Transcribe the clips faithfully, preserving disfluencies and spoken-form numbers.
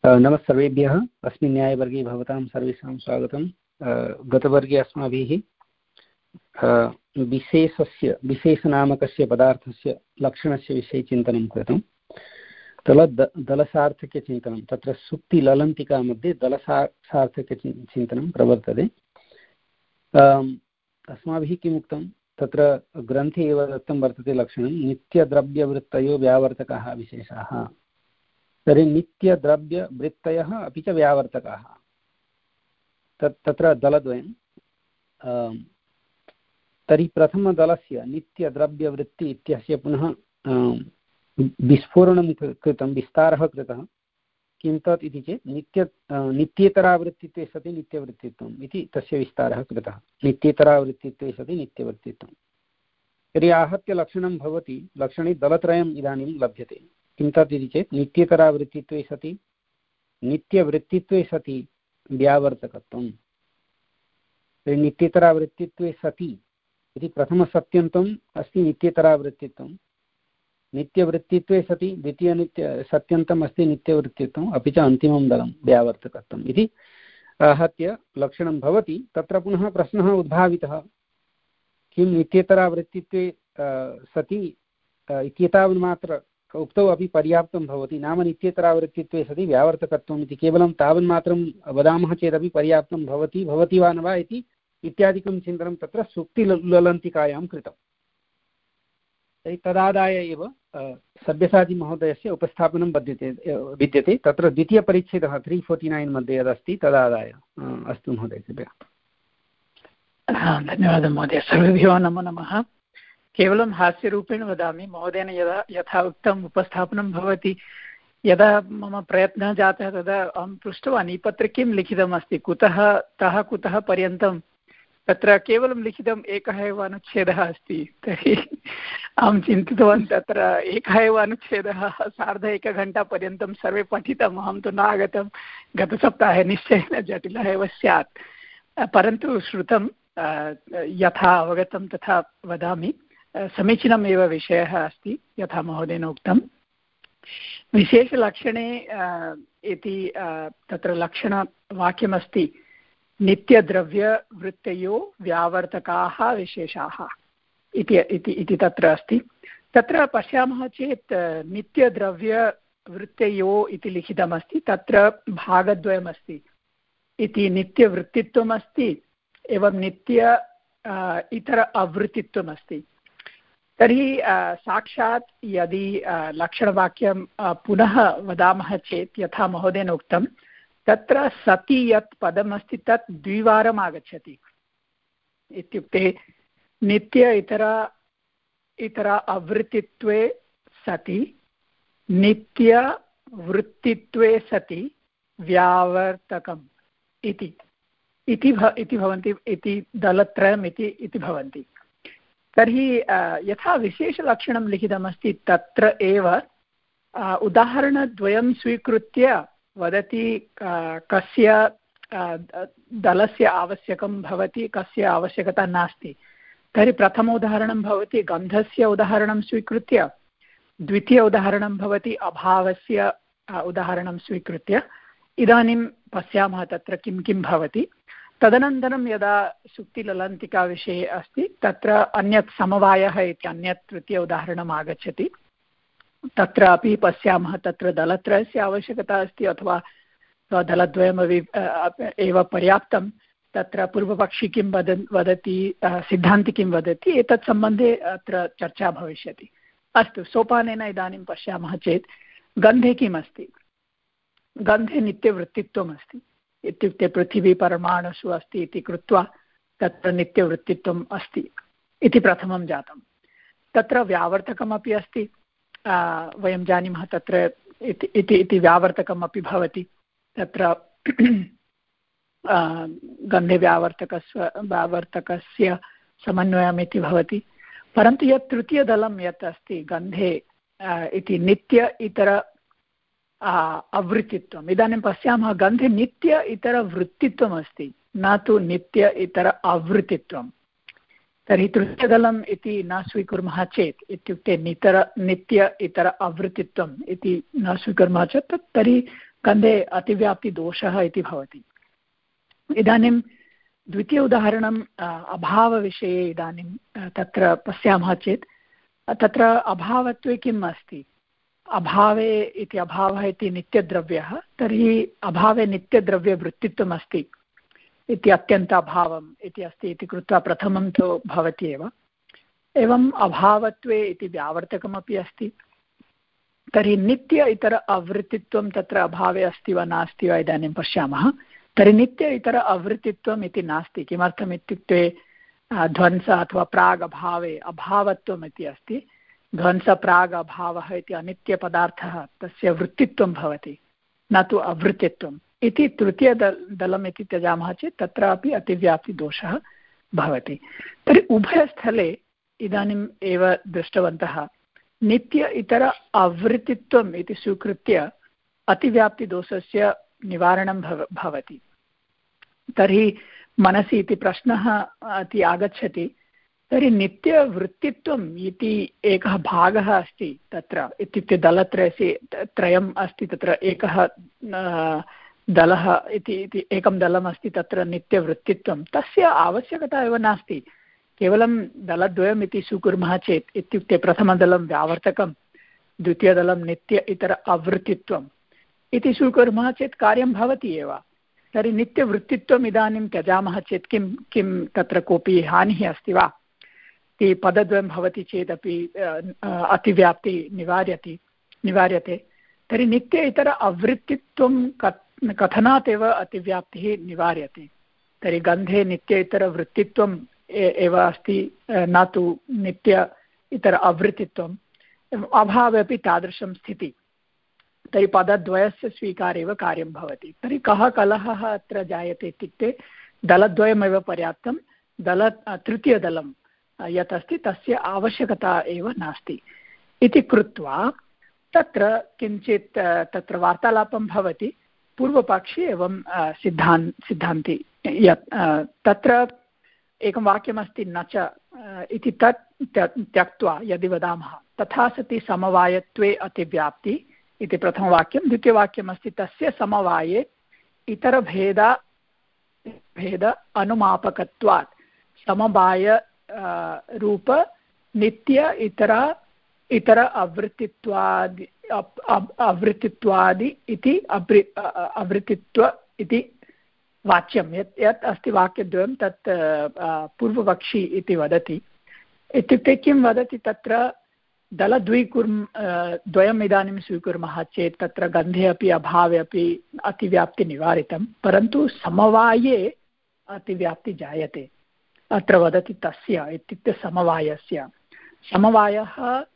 नमः सर्वेभ्यः। अस्मिन् न्यायवर्गे भवतां सर्वेषां स्वागतं। गतवर्गे अस्माभिः विशेषस्य विशेषनामकस्य पदार्थस्य लक्षणस्य विषये चिन्तनं कृतं। दल दलसार्थक्यचिन्तनं तत्र सुप्तिललन्तिका मध्ये दलसार्थक्यचिन्तनं प्रवर्तते। अस्माभिः किम् उक्तं, तत्र ग्रन्थे एव दत्तं वर्तते लक्षणं नित्यद्रव्यवृत्तयो व्यावर्तकाः विशेषाः। तर्हि नित्यद्रव्यवृत्तयः अपि च व्यावर्तकाः, तत् तत्र दलद्वयं। तर्हि प्रथमदलस्य नित्यद्रव्यवृत्ति इत्यस्य पुनः विस्फोरणं कृतं, विस्तारः कृतः। किं तत् इति चेत् नित्य नित्येतरावृत्तित्वे सति नित्यवृत्तित्वम् इति तस्य विस्तारः कृतः। नित्येतरावृत्तित्वे सति नित्यवृत्तित्वं। तर्हि आहत्य लक्षणं भवति, लक्षणे दलत्रयम् इदानीं लभ्यते। किं तत् इति चेत् नित्येतरावृत्तित्वे सति नित्यवृत्तित्वे सति व्यावर्तकत्वं। तर्हि नित्येतरावृत्तित्वे सति इति प्रथमसत्यन्तम् अस्ति नित्येतरावृत्तित्वं, नित्यवृत्तित्वे सति द्वितीयनित्य सत्यन्तम् अस्ति नित्यवृत्तित्वम्, अपि च अन्तिमं दलं व्यावर्तकत्वम् इति आहत्य लक्षणं भवति। तत्र पुनः प्रश्नः उद्भावितः, किं नित्येतरावृत्तित्वे सति इत्येतावन्मात्र उक्तौ अपि पर्याप्तं भवति, नाम नित्येतरावृत्तित्वे सति व्यावर्तकत्वम् इति केवलं तावन्मात्रं वदामः चेदपि पर्याप्तं भवति भवति वा न वा इति इत्यादिकं चिन्तनं तत्र सुप्तिललन्तिकायां कृतं। तर्हि तदादाय एव सब्यसाचिमहोदयस्य उपस्थापनं बध्यते विद्यते। तत्र द्वितीयपरिच्छेदः त्री फोर्टि नैन् मध्ये यदस्ति तदादाय अस्तु महोदय, कृपया। धन्यवादः महोदय। सर्वेभ्यो नमो नमः। केवलं हास्यरूपेण वदामि, महोदयेन यदा यथा उक्तम् उपस्थापनं भवति, यदा मम प्रयत्नः जातः तदा अहं पृष्टवान् ई पत्रे किं लिखितमस्ति, कुतः तः कुतः पर्यन्तं। तत्र केवलं लिखितम् एकः एव अनुच्छेदः अस्ति। तर्हि अहं चिन्तितवान् तत्र एकः एव अनुच्छेदः सार्ध एकघण्टापर्यन्तं सर्वे पठितम्, अहं तु न आगतं। गतसप्ताहे निश्चयेन जटिलः एव स्यात्, परन्तु श्रुतं यथा अवगतं तथा वदामि। समीचीनमेव विषयः अस्ति यथा महोदयेन उक्तं। विशेषलक्षणे इति तत्र लक्षणवाक्यमस्ति नित्यद्रव्यवृत्तयो व्यावर्तकाः विशेषाः इति इति तत्र अस्ति। तत्र पश्यामः चेत् नित्यद्रव्यवृत्तयो इति लिखितमस्ति, तत्र भागद्वयमस्ति। इति नित्यवृत्तित्वमस्ति एवं नित्य इतर अवृत्तित्वमस्ति। तर्हि साक्षात् यदि लक्षणवाक्यं पुनः वदामः चेत् यथा महोदयेन उक्तं, तत्र सति यत् पदमस्ति तत् द्विवारम् आगच्छति। इत्युक्ते नित्य इतर इतर अवृत्तित्वे सति नित्यवृत्तित्वे सति व्यावर्तकम् इति इति भवन्ति, इति दलत्रयम् इति इति भवन्ति। तर्हि यथा विशेषलक्षणं लिखितमस्ति तत्र एव उदाहरणद्वयं स्वीकृत्य वदति कस्य दलस्य आवश्यकं भवति, कस्य आवश्यकता नास्ति। तर्हि प्रथम उदाहरणं भवति गन्धस्य उदाहरणं स्वीकृत्य, द्वितीय उदाहरणं भवति अभावस्य उदाहरणं स्वीकृत्य। इदानीं पश्यामः तत्र किं किं भवति। तदनन्तरं यदा सुप्तिललन्तिकाविषये अस्ति तत्र अन्यत् समवायः इति अन्यत् तृतीय उदाहरणम् आगच्छति। तत्र अपि पश्यामः तत्र दलत्रयस्य आवश्यकता अस्ति अथवा दलद्वयमपि एव पर्याप्तं। तत्र पूर्वपक्षी किं वद वदति सिद्धान्ति किं वदति, एतत् सम्बन्धे अत्र चर्चा भविष्यति। अस्तु, सोपानेन इदानीं पश्यामः चेत् गन्धे किम् अस्ति। गन्धे नित्यवृत्तित्वम् अस्ति। इत्युक्ते पृथिवी परमाणुषु अस्ति इति कृत्वा तत्र नित्यवृत्तित्वम् अस्ति इति प्रथमं जातं। तत्र व्यावर्तकमपि अस्ति, वयं जानीमः तत्र इति इति व्यावर्तकमपि भवति। तत्र गन्धे व्यावर्तकस्य व्यावर्तकस्य समन्वयम् इति भवति। परन्तु यत् तृतीयदलं यत् अस्ति गन्धे इति नित्य इतर अवृत्तित्वम्। इदानीं पश्यामः गन्धे नित्य इतर वृत्तित्वम् अस्ति, न तु नित्य इतर अवृत्तित्वं। तर्हि तृतीयदलम् इति न स्वीकुर्मः चेत्, इत्युक्ते नितर नित्य इतर अवृत्तित्वम् इति न स्वीकुर्मः चेत् तर्हि गन्धे अतिव्याप्तिदोषः इति भवति। इदानीं द्वितीय उदाहरणम् अभावविषये इदानीं तत्र पश्यामः चेत् तत्र अभावत्वे किम् अस्ति, अभावे इति अभावः इति नित्यद्रव्यः, तर्हि अभावे नित्यद्रव्यवृत्तित्वम् अस्ति इति अत्यन्त अभावम् इति अस्ति इति कृत्वा प्रथमं तु भवति एव। एवम् अभावत्वे इति व्यावर्तकमपि अस्ति। तर्हि नित्य इतर अवृत्तित्वं तत्र अभावे अस्ति वा नास्ति वा इदानीं पश्यामः। तर्हि नित्य इतर अवृत्तित्वम् इति नास्ति। किमर्थम् इत्युक्ते ध्वंस अथवा प्राग् अभावे अभावत्वम् इति अस्ति। ध्वंस प्राग् अभावः इति अनित्यपदार्थः, तस्य वृत्तित्वं भवति, न तु अवृत्तित्वम् इति। तृतीयदल दलम् इति त्यजामः चेत् तत्रापि अतिव्याप्तिदोषः भवति। तर्हि उभयस्थले इदानीम् एव दृष्टवन्तः नित्य इतर अवृत्तित्वम् इति स्वीकृत्य अतिव्याप्तिदोषस्य निवारणं भव भवति। तर्हि मनसि इति प्रश्नः अति आगच्छति, तर्हि नित्यवृत्तित्वम् इति एकः भागः अस्ति तत्र, इत्युक्ते दलत्रयस्य त्रयम् अस्ति तत्र, एकः दलः इति एकं दलम् अस्ति तत्र नित्यवृत्तित्वं, तस्य आवश्यकता एव नास्ति। केवलं दलद्वयम् इति स्वीकुर्मः चेत्, इत्युक्ते प्रथमदलं व्यावर्तकं, द्वितीयदलं नित्य इतर अवृत्तित्वम् इति स्वीकुर्मः चेत् कार्यं भवति एव। तर्हि नित्यवृत्तित्वम् इदानीं त्यजामः चेत् किं किं तत्र कोऽपि हानिः अस्ति वा? इति पदद्वयं भवति चेदपि अतिव्याप्ति निवार्यति निवार्यते। तर्हि नित्य इतर अवृत्तित्वं कथनात् एव अतिव्याप्तिः निवार्यते। तर्हि गन्धे नित्य इतरवृत्तित्वम् एव अस्ति, न तु नित्य इतर अवृत्तित्वम्। अभावे अपि तादृशं स्थितिः। तर्हि पदद्वयस्य स्वीकारे एव कार्यं भवति। तर्हि कः कलहः अत्र जायते इत्युक्ते दलद्वयमेव पर्याप्तं, दल तृतीयदलं यत् अस्ति तस्य आवश्यकता एव नास्ति इति कृत्वा तत्र किञ्चित् तत्र वार्तालापं भवति पूर्वपक्षे एवं सिद्धान् सिद्धान्ति यत् तत्र एकं वाक्यमस्ति न च इति तत् त्यक्त्वा यदि वदामः तथा सति समवायत्वे अतिव्याप्ति इति प्रथमवाक्यं। द्वितीयवाक्यमस्ति तस्य समवाये इतरभेद भेद अनुमापकत्वात् समवाय रूप नित्य इतर इतर अवृत्तित्वादि अवृत्तित्वादि इति अवृत्तित्व इति वाच्यं यत् यत् अस्ति वाक्यद्वयं तत् पूर्वपक्षी इति वदति। इत्युक्ते किं वदति तत्र दलद्विकुर्म द्वयम् इदानीं स्वीकुर्मः चेत् तत्र गन्धे अपि अभावे अपि अतिव्याप्तिनिवारितं, परन्तु समवाये अतिव्याप्ति जायते। अत्र वदति तस्य इत्युक्ते समवायस्य। समवायः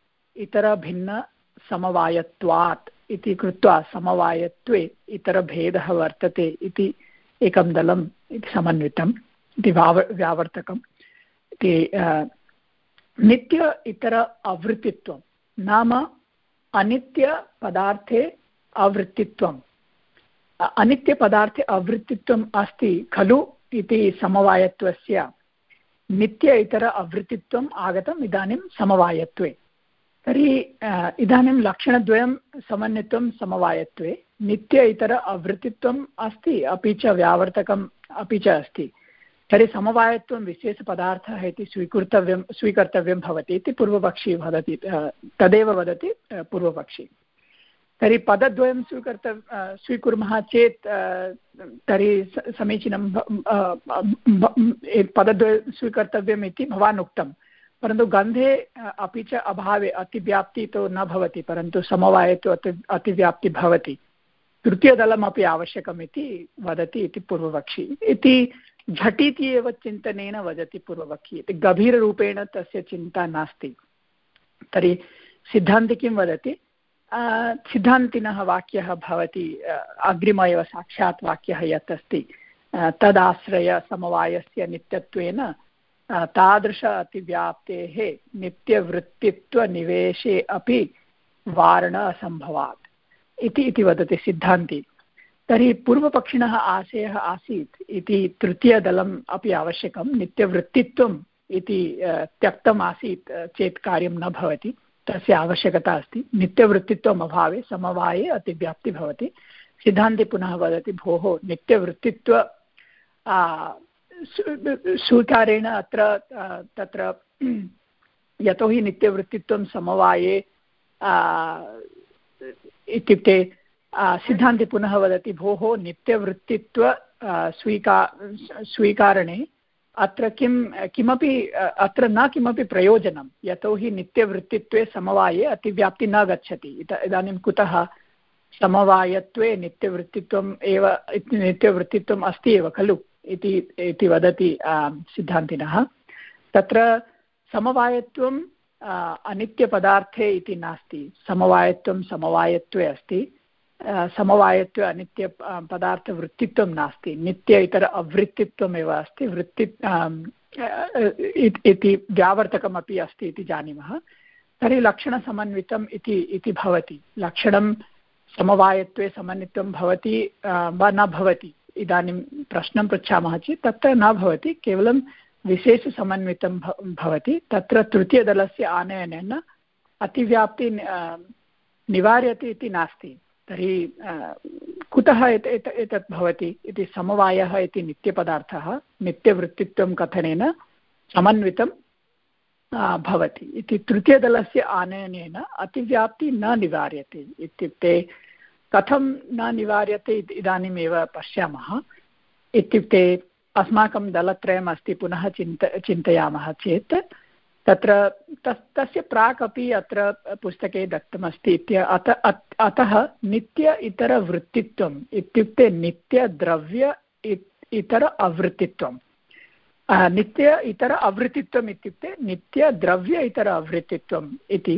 इतरभिन्नसमवायत्वात् इति कृत्वा समवायत्वे इतरभेदः वर्तते इति एकं दलम् इति समन्वितम् इति वाव व्यावर्तकम् इति। नित्य इतर अवृत्तित्वं नाम अनित्यपदार्थे अवृत्तित्वम्। अनित्यपदार्थे अवृत्तित्वम् अस्ति खलु इति समवायत्वस्य नित्य इतर अवृत्तित्वम् आगतम् इदानीं समवायत्वे। तर्हि इदानीं लक्षणद्वयं समन्वितं समवायत्वे, नित्य इतर अवृत्तित्वम् अस्ति अपि च व्यावर्तकम् अपि च अस्ति। तर्हि समवायत्वं विशेषपदार्थः इति स्वीकर्तव्यं स्वीकर्तव्यं भवति इति पूर्वपक्षी वदति, तदेव वदति पूर्वपक्षी। तर्हि पदद्वयं स्वीकर्तव् स्वीकुर्मः चेत् तर्हि समीचीनं पदद्वयं स्वीकर्तव्यम् इति भवान् उक्तं, परन्तु गन्धे अपि च अभावे अतिव्याप्ति तु न भवति, परन्तु समवाये तु अति अतिव्याप्ति भवति। तृतीयदलमपि आवश्यकम् इति वदति इति पूर्वपक्षी इति झटिति एव चिन्तनेन वदति पूर्वपक्षी इति। गभीररूपेण तस्य चिन्ता नास्ति। तर्हि सिद्धान्ति किं वदति? सिद्धान्तिनः वाक्यः भवति अग्रिम एव साक्षात् वाक्यः यत् अस्ति तदाश्रय समवायस्य नित्यत्वेन तादृश अतिव्याप्तेः नित्यवृत्तित्वनिवेशे अपि वारण असम्भवात् इति इति वदति सिद्धान्ति। तर्हि पूर्वपक्षिणः आशयः आसीत् इति तृतीयदलम् अपि आवश्यकं, नित्यवृत्तित्वम् इति त्यक्तम् आसीत् चेत् कार्यं न भवति, तस्य आवश्यकता अस्ति। नित्यवृत्तित्वम् अभावे समवाये अतिव्याप्ति भवति। सिद्धान्ते पुनः वदति भोः नित्यवृत्तित्व स्वीकारेण अत्र तत्र यतोहि नित्यवृत्तित्वं समवाये इत्युक्ते सिद्धान्ते पुनः वदति भोः नित्यवृत्तित्व स्वीका स्वीकारणे अत्र किं किमपि अत्र न किमपि प्रयोजनं यतोहि नित्यवृत्तित्वे समवाये अतिव्याप्ति न गच्छति। इदानीं कुतः समवायत्वे नित्यवृत्तित्वम् एव नित्यवृत्तित्वम् अस्ति एव खलु इति इति वदति सिद्धान्तिनः। तत्र समवायत्वं अनित्यपदार्थे इति नास्ति, समवायत्वं समवायत्वे अस्ति, समवायत्वे अनित्य पदार्थवृत्तित्वं नास्ति, नित्य इतर अवृत्तित्वमेव अस्ति, वृत्ति इति व्यावर्तकमपि अस्ति इति जानीमः। तर्हि लक्षणसमन्वितम् इति इति भवति, लक्षणं समवायत्वे समन्वितं भवति वा न भवति इदानीं प्रश्नं पृच्छामः चेत् तत्र न भवति, केवलं विशेषसमन्वितं भवति। तत्र तृतीयदलस्य आनयनेन अतिव्याप्ति निवार्यते इति नास्ति। तर्हि कुतः एतत् भवति इति समवायः इति नित्यपदार्थः नित्यवृत्तित्वं कथनेन समन्वितं भवति इति तृतीयदलस्य आनयनेन अतिव्याप्ति न निवार्यते। इत्युक्ते कथं न निवार्यते इदानीमेव पश्यामः। इत्युक्ते अस्माकं दलत्रयम् अस्ति, पुनः चिन्त चिन्तयामः चेत् तत्र तस् तस्य प्राक् अपि अत्र पुस्तके दत्तमस्ति इत्य अत अतः नित्य इतरवृत्तित्वम् इत्युक्ते नित्यद्रव्य इतर अवृत्तित्वं, नित्य इतर अवृत्तित्वम् इत्युक्ते नित्यद्रव्य इतर अवृत्तित्वम् इति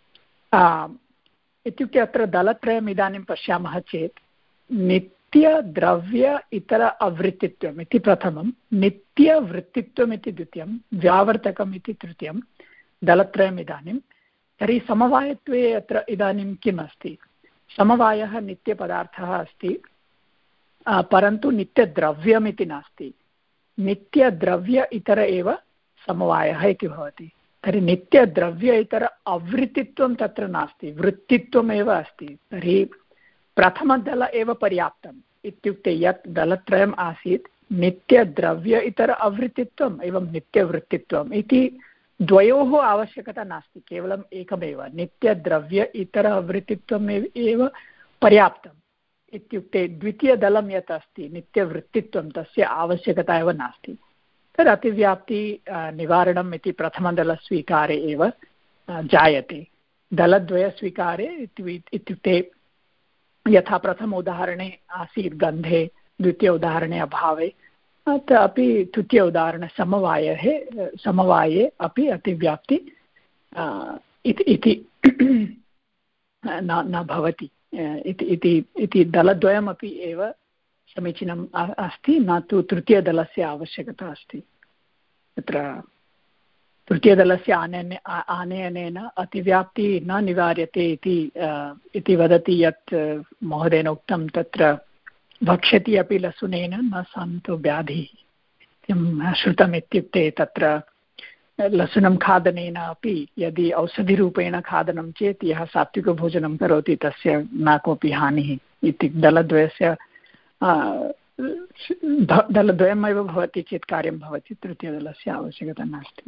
इत्युक्ते अत्र दलत्रयम् इदानीं पश्यामः चेत् नित्यद्रव्य इतर अवृत्तित्वम् इति प्रथमं, नित्यवृत्तित्वम् इति द्वितीयं, व्यावर्तकम् इति तृतीयं, दलत्रयम् इदानीं। तर्हि समवायत्वे अत्र इदानीं किम् अस्ति? समवायः नित्यपदार्थः अस्ति, परन्तु नित्यद्रव्यम् इति नास्ति, नित्यद्रव्य इतर एव समवायः इति भवति। तर्हि नित्यद्रव्य इतर अवृत्तित्वं तत्र नास्ति, वृत्तित्वमेव अस्ति। तर्हि प्रथमदल एव पर्याप्तम्, इत्युक्ते यत् दलत्रयम् आसीत् नित्यद्रव्य इतर अवृत्तित्वम् एवं नित्यवृत्तित्वम् इति द्वयोः आवश्यकता नास्ति, केवलम् एकमेव नित्यद्रव्य इतर अवृत्तित्वम् एव पर्याप्तम्। इत्युक्ते द्वितीयदलं यत् अस्ति नित्यवृत्तित्वं तस्य आवश्यकता एव नास्ति। तद् अतिव्याप्ति निवारणम् इति प्रथमदलस्वीकारे एव जायते। दलद्वयस्वीकारे इत्युक्ते यथा प्रथम उदाहरणे आसीत् गन्धे, द्वितीय उदाहरणे अभावे, अत्र अपि तृतीय उदाहरणे समवाये समवाये अपि अतिव्याप्ति इति न न भवति इति दलद्वयमपि एव समीचीनम् अस्ति, न तु तृतीयदलस्य आवश्यकता अस्ति। तत्र तृतीयदलस्य आनयने आनयनेन अतिव्याप्ति न निवार्यते इति इति वदति यत् महोदयेन उक्तं, तत्र भक्ष्यति अपि लसुनेन न सन्तो व्याधिः किं श्रुतम्। इत्युक्ते तत्र लसुनं खादनेन अपि यदि औषधिरूपेण खादनं चेत् यः सात्विकभोजनं करोति तस्य न कोऽपि हानिः इति। दलद्वयस्य दलद्वयमेव भवति चेत् कार्यं भवति, तृतीयदलस्य आवश्यकता नास्ति।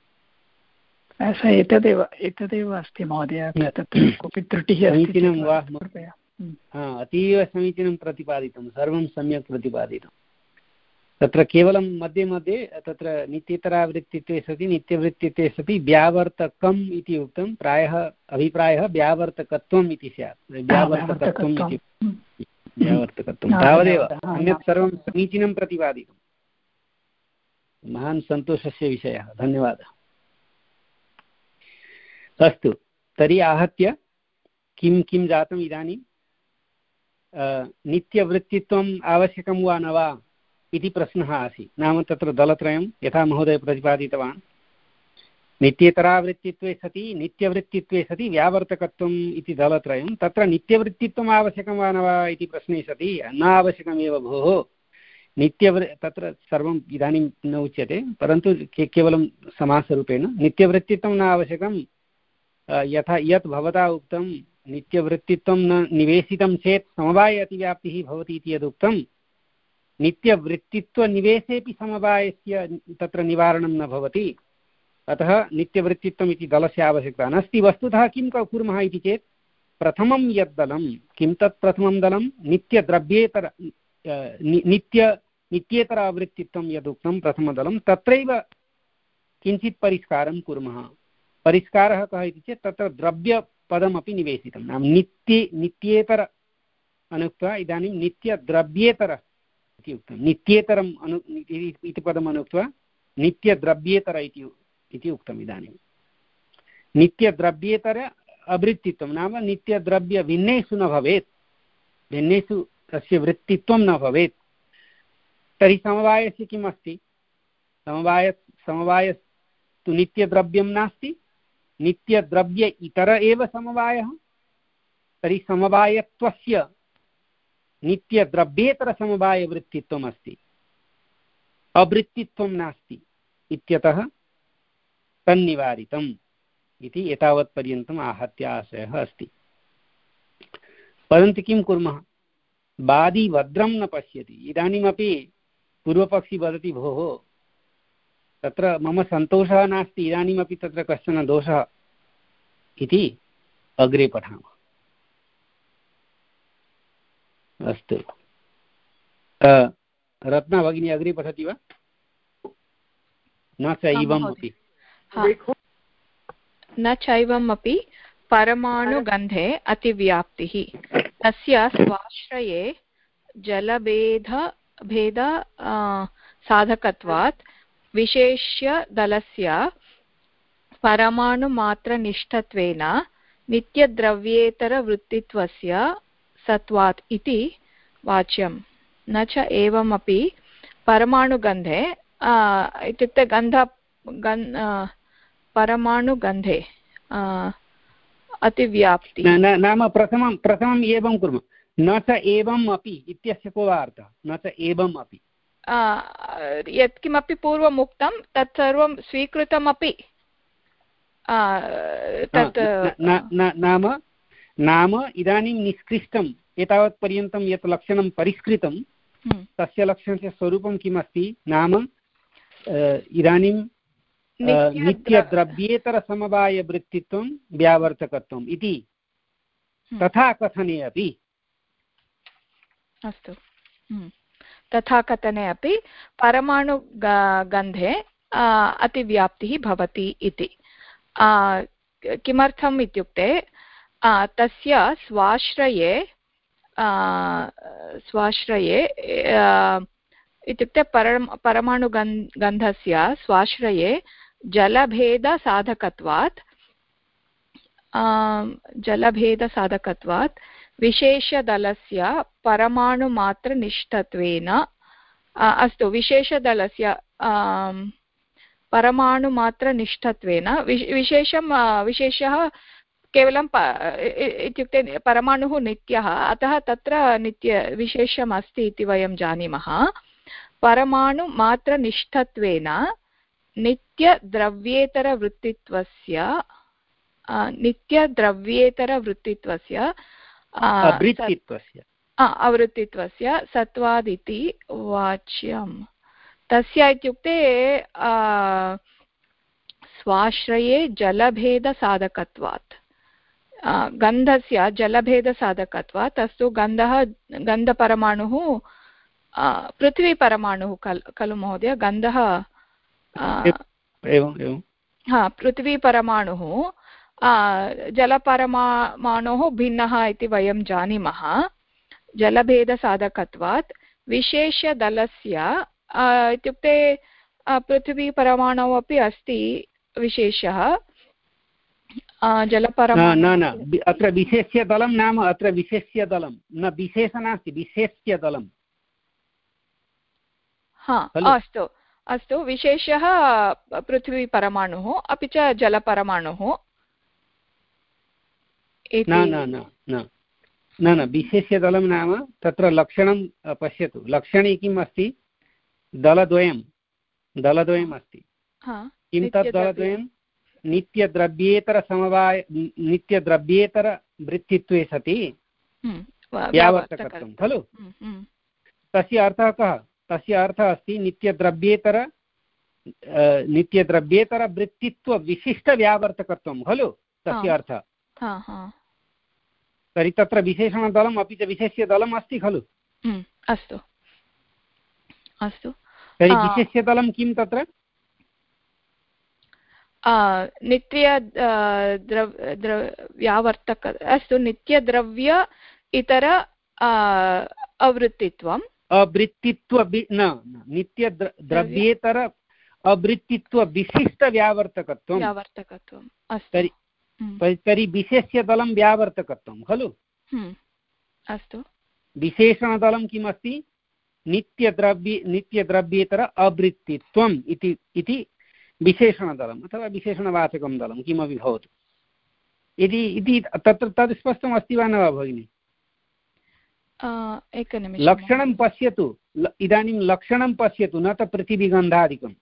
एतदेव एतदेव अस्ति महोदय, तत्र कोऽपि त्रुटिः समीचीनं वा? अतीव समीचीनं प्रतिपादितं, सर्वं सम्यक् प्रतिपादितं। तत्र केवलं मध्ये मध्ये तत्र नित्यतरावृत्तित्वे सति नित्यवृत्तित्वे सति व्यावर्तकम् इति उक्तं, प्रायः अभिप्रायः व्यावर्तकत्वम् इति स्यात्, व्यावर्तकत्वम् इति व्यावर्तकत्वं तावदेव, अन्यत् सर्वं समीचीनं प्रतिपादितं। महान् सन्तोषस्य विषयः, धन्यवादः। अस्तु, तर्हि आहत्य किं किं जातम् इदानीं? नित्यवृत्तित्वम् आवश्यकं वा न वा इति प्रश्नः आसीत्। नाम तत्र दलत्रयं यथा महोदय प्रतिपादितवान्, नित्यतरावृत्तित्वे सति नित्यवृत्तित्वे सति व्यावर्तकत्वम् इति दलत्रयं। तत्र नित्यवृत्तित्वम् आवश्यकं वा न वा इति प्रश्ने सति न आवश्यकमेव भोः, नित्यवृ तत्र सर्वम् इदानीं न उच्यते, परन्तु के केवलं समासरूपेण नित्यवृत्तित्वं न आवश्यकं। यथा यत् भवता उक्तं नित्यवृत्तित्वं न निवेशितं चेत् समवाय अतिव्याप्तिः भवति इति यदुक्तं, नित्यवृत्तित्वनिवेशेपि समवायस्य तत्र निवारणं न भवति। अतः नित्यवृत्तित्वम् इति दलस्य आवश्यकता नास्ति। वस्तुतः किं कुर्मः इति चेत् प्रथमं यद् दलं, किं तत् प्रथमं दलं, नित्यद्रव्येतर नित्य नित्येतरावृत्तित्वं यदुक्तं प्रथमदलं, तत्रैव किञ्चित् परिष्कारं कुर्मः। परिष्कारः कः इति चेत् तत्र द्रव्यपदमपि निवेशितं, नाम नित्ये नित्येतर अनुक्त्वा इदानीं नित्यद्रव्येतर इति उक्तं। नित्येतरम् अनु इति पदम् अनुक्त्वा नित्यद्रव्येतर इति इति उक्तम्। इदानीं नित्यद्रव्येतर अवृत्तित्वं नाम नित्यद्रव्यभिन्नेषु न भवेत्, भिन्नेषु तस्य वृत्तित्वं न भवेत्। तर्हि समवायस्य किम् अस्ति? समवाय समवायस्तु नित्यद्रव्यं नास्ति, नित्यद्रव्य इतर एव समवायः। तर्हि समवायत्वस्य नित्यद्रव्येतरसमवायवृत्तित्वम् अस्ति, अवृत्तित्वं नास्ति इत्यतः तन्निवारितम् इति एतावत्पर्यन्तम् आहत्य आशयः अस्ति। परन्तु किं कुर्मः? वादी भद्रं न पश्यति। इदानीमपि पूर्वपक्षी वदति, भोः तत्र मम सन्तोषः नास्ति, इदानीमपि तत्र कश्चन दोषः इति अग्रे पठामः। अस्तु, रत्ना भगिनी अग्रे पठति वा? न चैवम् अपि न चैवमपि परमाणुगन्धे अतिव्याप्तिः तस्य स्वाश्रये जलभेद भेद साधकत्वात् विशेष्य दलस्य परमाणुमात्रनिष्ठत्वेन नित्यद्रव्येतरवृत्तित्वस्य सत्वात् इति वाच्यं। न च एवमपि परमाणुगन्धे इत्युक्ते गन्ध गन् परमाणुगन्धे अतिव्याप्ति नाम प्रथमं प्रथमम् एवं कुर्मः। न च एवम् अपि इत्यस्य को अर्थः? न च एवम् अपि यत्किमपि पूर्वम् उक्तं तत् सर्वं स्वीकृतमपि तत् नाम नाम इदानीं निष्कृष्टम् एतावत्पर्यन्तं यत् लक्षणं परिष्कृतं तस्य लक्षणस्य स्वरूपं किमस्ति? नाम इदानीं नित्यद्रव्येतरसमवायवृत्तित्वं व्यावर्तकत्वम् इति तथा कथने अपि। अस्तु, तथा कथने अपि परमाणु गन्धे अतिव्याप्तिः भवति इति। किमर्थम् इत्युक्ते तस्य स्वाश्रये स्वाश्रये इत्युक्ते परम परमाणुगन्धस्य स्वाश्रये जलभेदसाधकत्वात् जलभेदसाधकत्वात् विशेषदलस्य परमाणुमात्रनिष्ठत्वेन अस्तु विशेषदलस्य परमाणुमात्रनिष्ठत्वेन विशेषं विशेषः केवलं इत्युक्ते परमाणुः नित्यः, अतः तत्र नित्य विशेषम् अस्ति इति वयं जानीमः। परमाणुमात्रनिष्ठत्वेन नित्यद्रव्येतरवृत्तित्वस्य नित्यद्रव्येतरवृत्तित्वस्य अवृत्तित्वस्य सत्वादिति वाच्यम्। तस्य इत्युक्ते स्वाश्रये जलभेदसाधकत्वात् गन्धस्य जलभेदसाधकत्वात् अस्तु गन्धः गन्धपरमाणुः पृथ्वीपरमाणुः खलु महोदय? गन्धः हा पृथ्वीपरमाणुः जलपरमाणुः भिन्नः इति वयं जानीमः। जलभेदसाधकत्वात् विशेषदलस्य इत्युक्ते पृथ्वीपरमाणौ अपि अस्ति विशेषः जलपरमाणु न अत्र विशेष्यदलं नाम अत्र विशेष्यदलं न विशेष नास्ति, विशेष्यदलं। हा अस्तु अस्तु विशेषः पृथ्वीपरमाणुः अपि च जलपरमाणुः। न न न न न विशेष्यदलं नाम तत्र लक्षणं पश्यतु। लक्षणे किम् अस्ति? दलद्वयं दलद्वयम् अस्ति। किं तत् दलद्वयं? नित्यद्रव्येतरसमवाय नित्यद्रव्येतरवृत्तित्वे सति व्यावर्तकत्वं खलु। तस्य अर्थः कः? तस्य अर्थः अस्ति नित्यद्रव्येतर नित्यद्रव्येतरवृत्तित्वविशिष्टव्यावर्तकत्वं खलु तस्य अर्थः। तर्हि तत्र विशेषणदलम् अपि च विशेष्यदलम् अस्ति खलु। अस्तु अस्तु। तर्हि विशेष्यदलं किं तत्र? नित्य व्यावर्तक अस्तु नित्यद्रव्य इतर अवृत्तित्वम् अवृत्तित्व न नित्यद्रव्येतर अवृत्तित्वविशिष्टव्यावर्तकत्वं व्यावर्तकत्वम् तर्हि तर्हि विशेष्यदलं व्यावर्तकत्वं खलु। अस्तु। विशेषणदलं किमस्ति? नित्यद्रव्ये नित्यद्रव्येतर अवृत्तित्वम् इति इति विशेषणदलम् अथवा विशेषणवाचकं दलं किमपि भवतु इति इति तत्र तद् स्पष्टम् अस्ति वा न वा भगिनि? एकनिमिषं लक्षणं पश्यतु। इदानीं लक्षणं पश्यतु न त पृथिवीगन्धादिकं।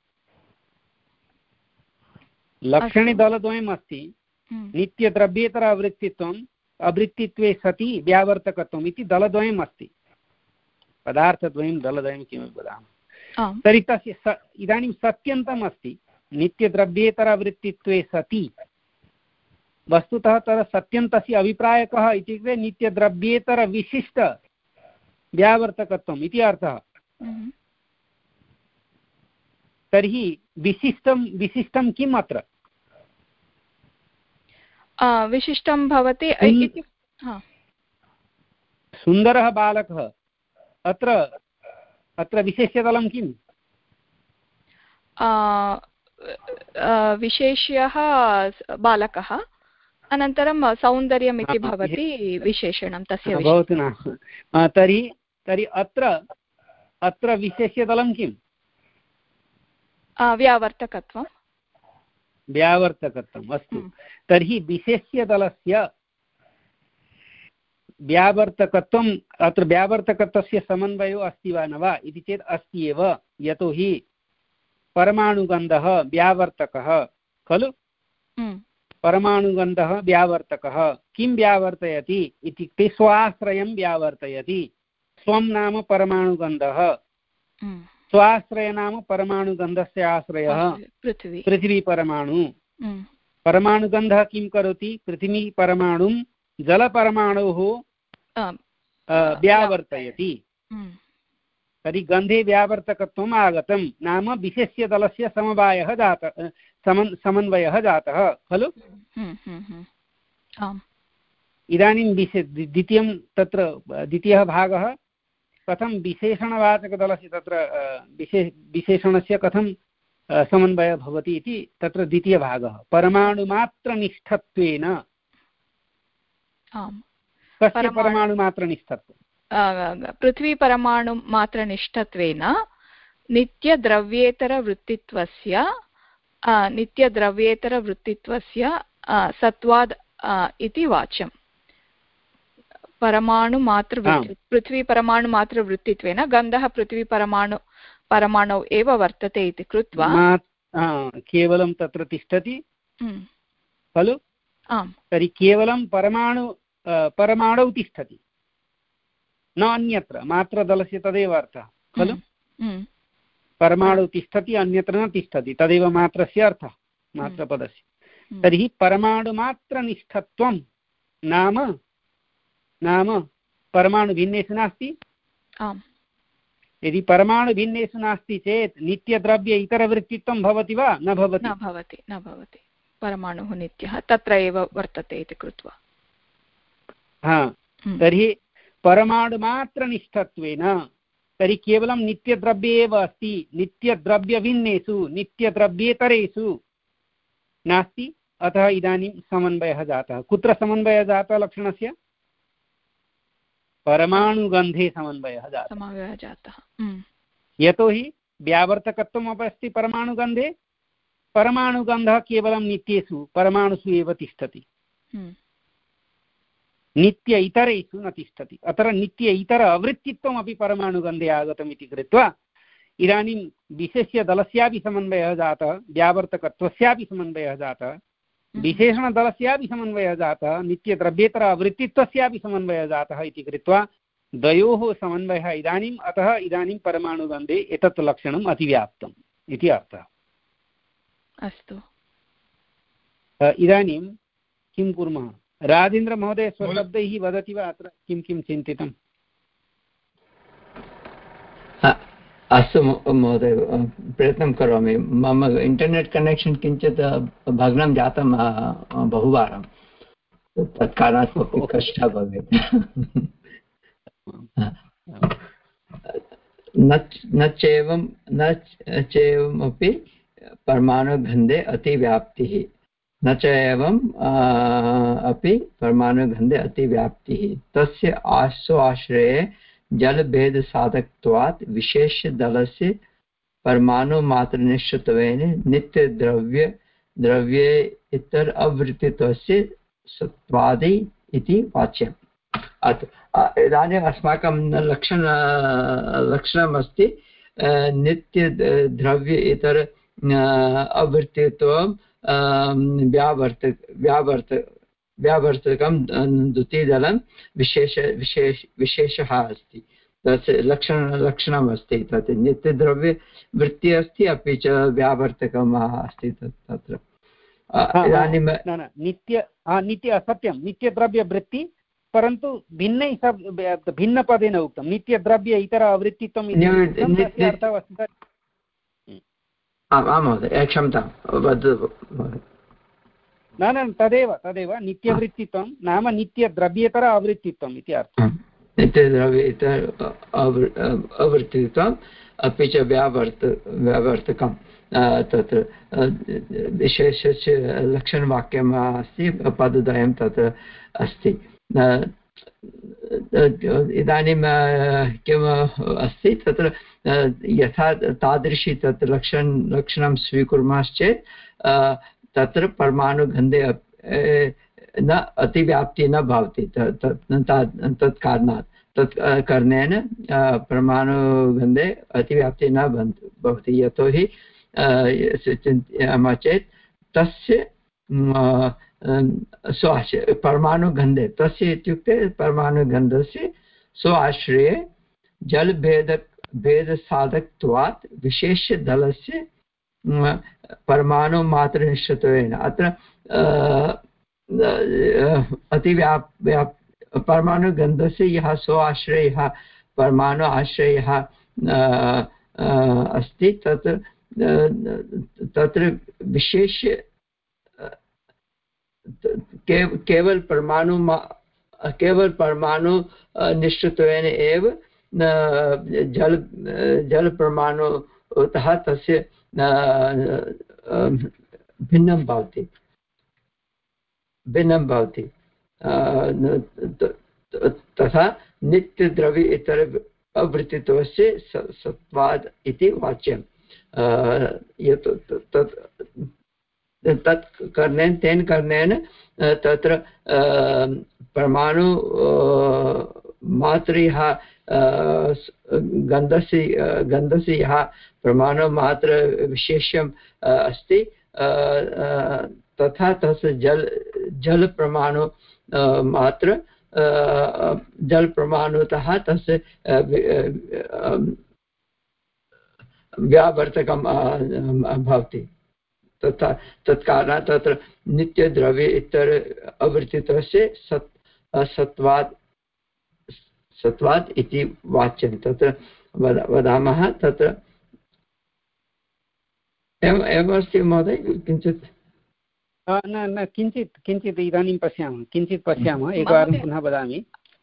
लक्षणे दलद्वयम् अस्ति। नित्यद्रव्येतर अवृत्तित्वम् अवृत्तित्वे सति व्यावर्तकत्वम् इति दलद्वयम् अस्ति। पदार्थद्वयं दलद्वयं किमपि वदामः तर्हि तस्य इदानीं सत्यन्तम् अस्ति नित्यद्रव्येतरवृत्तित्वे सति। वस्तुतः तत्र सत्यन्तस्य अभिप्रायः कः इत्युक्ते नित्यद्रव्येतरविशिष्ट व्यावर्तकत्वम् इति अर्थः। तर्हि विशिष्टं विशिष्टं किम् अत्र? विशिष्टं भवति सुन्दरः बालकः अत्र अत्र विशेष्यदलं किम्? विशेष्यः बालकः अनन्तरं सौन्दर्यम् इति भवति विशेषणं तस्य भवतु न। तर्हि तर्हि अत्र अत्र विशेष्यदलं किम्? व्यावर्तकत्वं व्यावर्तकत्वम् अस्तु। तर्हि विशेष्यदलस्य व्यावर्तकत्वम् अत्र व्यावर्तकत्वस्य समन्वयो अस्ति वा न वा इति चेत् अस्ति एव। यतोहि परमाणुगन्धः व्यावर्तकः खलु। परमाणुगन्धः व्यावर्तकः किं व्यावर्तयति इत्युक्ते स्वाश्रयं व्यावर्तयति। स्वं नाम परमाणुगन्धः स्वाश्रय नाम परमाणुगन्धस्य आश्रयः पृथ्वी पृथिवीपरमाणु। परमाणुगन्धः किं करोति? पृथिवीपरमाणुं जलपरमाणोः व्यावर्तयति। तर्हि गन्धे व्यावर्तकत्वम् आगतं नाम विशेष्यदलस्य समवायः जातः समन् समन्वयः जातः खलु। इदानीं विशे द्वितीयं तत्र द्वितीयः भागः कथं विशेषणवाचकदलस्य तत्र विशेष विशेषणस्य कथं समन्वयः भवति इति तत्र द्वितीयभागः परमाणुमात्रनिष्ठत्वेन। कस्य परमाणुमात्रनिष्ठत्वं? पृथ्वीपरमाणुमात्रनिष्ठत्वेन नित्यद्रव्येतरवृत्तित्वस्य नित्यद्रव्येतरवृत्तित्वस्य सत्वाद् इति वाच्यम्। परमाणुमात्रवृत्ति पृथ्वीपरमाणुमात्रवृत्तित्वेन गन्धः पृथ्वीपरमाणु परमाणौ एव वर्तते इति कृत्वा केवलं तत्र तिष्ठति खलु। तर्हि केवलं परमाणु परमाणौ तिष्ठति न अन्यत्र। मात्रदलस्य तदेव अर्थः खलु। परमाणु तिष्ठति अन्यत्र न तिष्ठति तदेव मात्रस्य अर्थः मात्रपदस्य। तर्हि परमाणुमात्रनिष्ठत्वं नाम नाम परमाणुभिन्नेषु नास्ति। यदि परमाणुभिन्नेषु नास्ति चेत् नित्यद्रव्य इतरवृत्तित्वं भवति वा? न भवति। न भवति न भवति। परमाणुः नित्यः तत्र एव वर्तते इति कृत्वा। हा तर्हि परमाणुमात्रनिष्ठत्वेन तर्हि केवलं नित्यद्रव्ये एव अस्ति। नित्यद्रव्यभिन्नेषु नित्यद्रव्येतरेषु नास्ति। अतः इदानीं समन्वयः जातः। कुत्र समन्वयः जातः लक्षणस्य? परमाणुगन्धे समन्वयः जातः समन्वयः जातः। यतोहि व्यावर्तकत्वम् अपि अस्ति परमाणुगन्धे। परमाणुगन्धः केवलं नित्येषु परमाणुषु एव तिष्ठति। नित्य इतरेषु न तिष्ठति। अत्र नित्य इतर अवृत्तित्वमपि परमाणुगन्धे आगतम् इति कृत्वा इदानीं विशेष्यदलस्यापि समन्वयः जातः व्यावर्तकत्वस्यापि समन्वयः जातः विशेषणदलस्यापि समन्वयः जातः, नित्यद्रव्येतर अवृत्तित्वस्यापि समन्वयः जातः इति कृत्वा द्वयोः समन्वयः इदानीम्, अतः इदानीं परमाणुगन्धे एतत् लक्षणम् अतिव्याप्तम् इति अर्थः। अस्तु, इदानीं किं कुर्मः? राजेन्द्रमहोदय स्वशब्दैः वदति वा अत्र किं किं चिन्तितम्? अस्तु महोदय, प्रयत्नं करोमि। मम इण्टर्नेट् कनेक्षन् किञ्चित् भग्नं जातं बहुवारं, तत्कारणात् बहु कष्टः भवेत्। न चैवं न चैवमपि परमाणुगन्धे अतिव्याप्तिः, न च एवम् अपि परमाणुगन्धे अतिव्याप्तिः तस्य आश्रये जलभेदसाधकत्वात् विशेषदलस्य परमाणुमात्रनिष्ठत्वेन नित्यद्रव्य द्रव्ये इतर अवृत्तित्वस्य सत्त्वादि इति वाच्यम्। इदानीम् अस्माकं लक्षण लक्षणमस्ति नित्यद्रव्य इतर अवृत्तित्वं व्यावर्त व्यावर्त व्यावर्तकं द्वितीयदलं विशेष विशेष विशेषः अस्ति। तस्य लक्षण लक्षणम् अस्ति, तत् नित्यद्रव्यवृत्तिः अस्ति, अपि च व्यावर्तकम् अस्ति तत्र। इदानीं नित्य नित्य सत्यं नित्यद्रव्यवृत्ति, परन्तु भिन्नै भिन्नपदेन उक्तं नित्यद्रव्य इतर अवृत्तित्वम्। आम् महोदय, क्षम्यतां वदतु। न न तदेव तदेव नित्यवृत्तित्वं नाम नित्यद्रव्येतर अवृत्तित्वम् इति अर्थः। नित्यद्रव्येतर अवृत्तित्वम् अपि च व्यावर्त व्यावर्तकं तत्र विशेषस्य लक्षणवाक्यम् अस्ति, पदद्वयं तत्र अस्ति। इदानीं किम् अस्ति तत्र यथा तादृशी तत्र लक्षण लक्षणं स्वीकुर्मश्चेत् तत्र परमाणुगन्धे न अतिव्याप्तिः न भवति। तत् कारणात् तत् कारणेन परमाणुगन्धे अतिव्याप्तिः न भवति। यतोहि चिन्तयामः चेत् तस्य स्वाश्रये परमाणुगन्धे, तस्य इत्युक्ते परमाणुगन्धस्य स्वाश्रये जलभेद भेदसाधकत्वात् विशेषदलस्य परमाणुमात्रनिष्ठत्वेन अत्र अतिव्याप् व्याप् परमाणुगन्धस्य यः स्वाश्रयः परमाणु आश्रयः अस्ति तत् तत्र विशेष केवल परमाणु केवल परमाणु निष्ठत्वेन एव जल जलपरमाणुतः तस्य भिन्नं भवति भिन्नं भवति तथा नित्यद्रव्य इतर अवृत्तित्वस्य सत्त्वात् इति वाच्यं। यत् तत् तत् करणेन तेन करणेन तत्र परमाणु मात्रः गन्धस्य गन्धस्य यः परमाणुमात्र विशेषम् अस्ति तथा तस्य जल जलप्रमाणु मात्र जलप्रमाणुतः तस्य व्यावर्तकं भवति। तथा तत्कारणात् तत्र नित्यद्रव्ये इतर अवृत्तित्वस्य सत् सत्त्वात् सत्त्वात् इति वाच्यं। तत्र वदामः तत्र एवम् एवम् अस्ति महोदय। किञ्चित् न न किञ्चित् किञ्चित् इदानीं पश्यामः किञ्चित् पश्यामः एकवारं पुनः वदामि।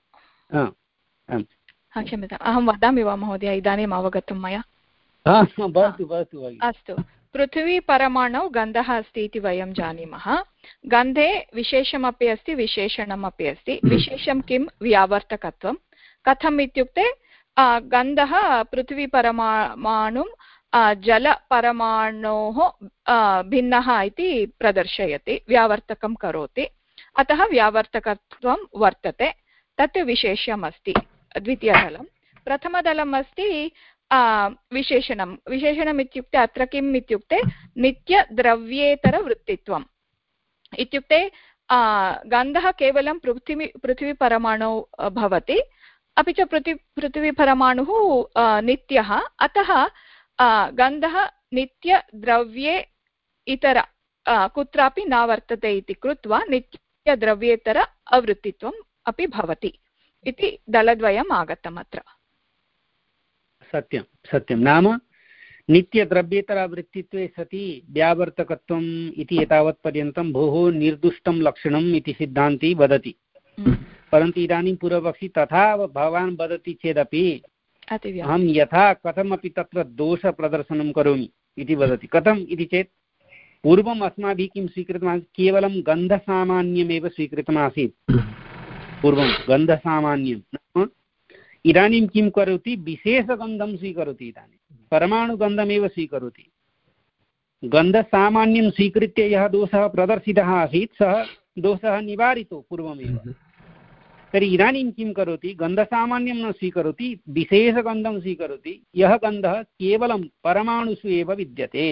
क्षम्यताम्, अहं वदामि वा महोदय? इदानीम् अवगतं मया। भवतु भवतु। अस्तु, पृथिवी परमाणौ गन्धः अस्ति इति वयं जानीमः। गन्धे विशेषमपि अस्ति विशेषणमपि अस्ति। विशेषं किं? व्यावर्तकत्वं। कथम् इत्युक्ते गन्धः पृथिवीपरमाणुं जलपरमाणोः भिन्नः इति प्रदर्शयति, व्यावर्तकं करोति, अतः व्यावर्तकत्वं वर्तते। तत् विशेषम् अस्ति द्वितीयदलं। प्रथमदलम् अस्ति विशेषणं। विशेषणम् इत्युक्ते अत्र किम् इत्युक्ते नित्यद्रव्येतरवृत्तित्वं। इत्युक्ते गन्धः केवलं पृथिवी पृथिवीपरमाणौ भवति, अपि च पृथि पृथिवीपरमाणुः नित्यः, अतः गन्धः नित्यद्रव्ये इतर कुत्रापि न वर्तते इति कृत्वा नित्यद्रव्येतर अवृत्तित्वम् अपि भवति इति दलद्वयम् आगतम् अत्र। सत्यं सत्यं नाम नित्यद्रव्येतरावृत्तित्वे सति व्यावर्तकत्वम् इति एतावत्पर्यन्तं भोः निर्दुष्टं लक्षणम् इति सिद्धान्ती वदति, परन्तु इदानीं पूर्वपक्षी तथा भवान् वदति चेदपि अहं यथा कथमपि तत्र दोषप्रदर्शनं करोमि इति वदति। कथम् इति चेत् पूर्वम् अस्माभिः किं स्वीकृतमासीत्, केवलं गन्धसामान्यमेव स्वीकृतमासीत्। पूर्वं गन्धसामान्यं नाम इदानीं किं करोति, विशेषगन्धं स्वीकरोति, इदानीं परमाणुगन्धमेव स्वीकरोति। गन्धसामान्यं स्वीकृत्य यः दोषः प्रदर्शितः आसीत् सः दोषः निवारितो पूर्वमेव। तर्हि इदानीं किं करोति, गन्धसामान्यं न स्वीकरोति, विशेषगन्धं स्वीकरोति, यः गन्धः केवलं परमाणुषु एव विद्यते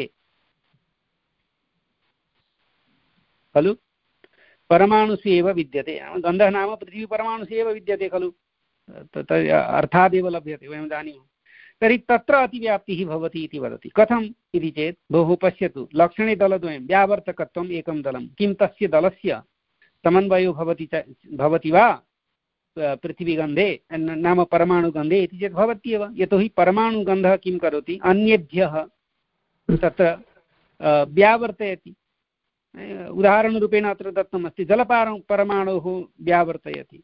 खलु, परमाणुषु एव विद्यते। गन्धः नाम पृथिवीपरमाणुषु एव विद्यते खलु, अर्थादेव लभ्यते, वयं जानीमः। तर्हि तत्र अतिव्याप्तिः भवति इति वदति। कथम् इति चेत् भोः पश्यतु, लक्षणे दलद्वयं, व्यावर्तकत्वम् एकं दलं, किं तस्य दलस्य समन्वयो भवति भवति वा पृथिवीगन्धे नाम परमाणुगन्धे इति चेत् भवत्येव। यतोहि परमाणुगन्धः किं करोति, अन्येभ्यः तत्र व्यावर्तयति। उदाहरणरूपेण अत्र दत्तमस्ति, जलपार परमाणुः व्यावर्तयति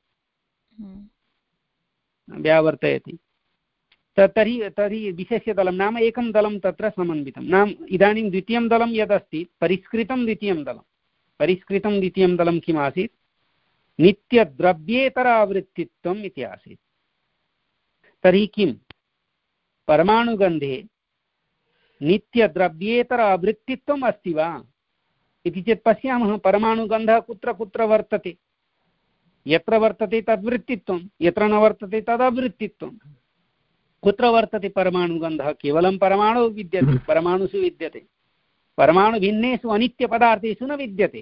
व्यावर्तयति तर्हि तर्हि विशेष्यदलं नाम एकं दलं तत्र समन्वितं। नाम इदानीं द्वितीयं दलं यदस्ति, परिष्कृतं द्वितीयं दलं, परिष्कृतं द्वितीयं दलं किम् आसीत्, नित्यद्रव्येतर आवृत्तित्वम् इति आसीत्। तर्हि किं परमाणुगन्धे नित्यद्रव्येतर आवृत्तित्वम् अस्ति वा इति चेत् पश्यामः, परमाणुगन्धः कुत्र कुत्र वर्तते, यत्र वर्तते तद्वृत्तित्वं, यत्र न वर्तते तदवृत्तित्वं। कुत्र वर्तते परमाणुगन्धः, केवलं परमाणु विद्यते, परमाणुषु विद्यते, परमाणुभिन्नेषु अनित्यपदार्थेषु न विद्यते।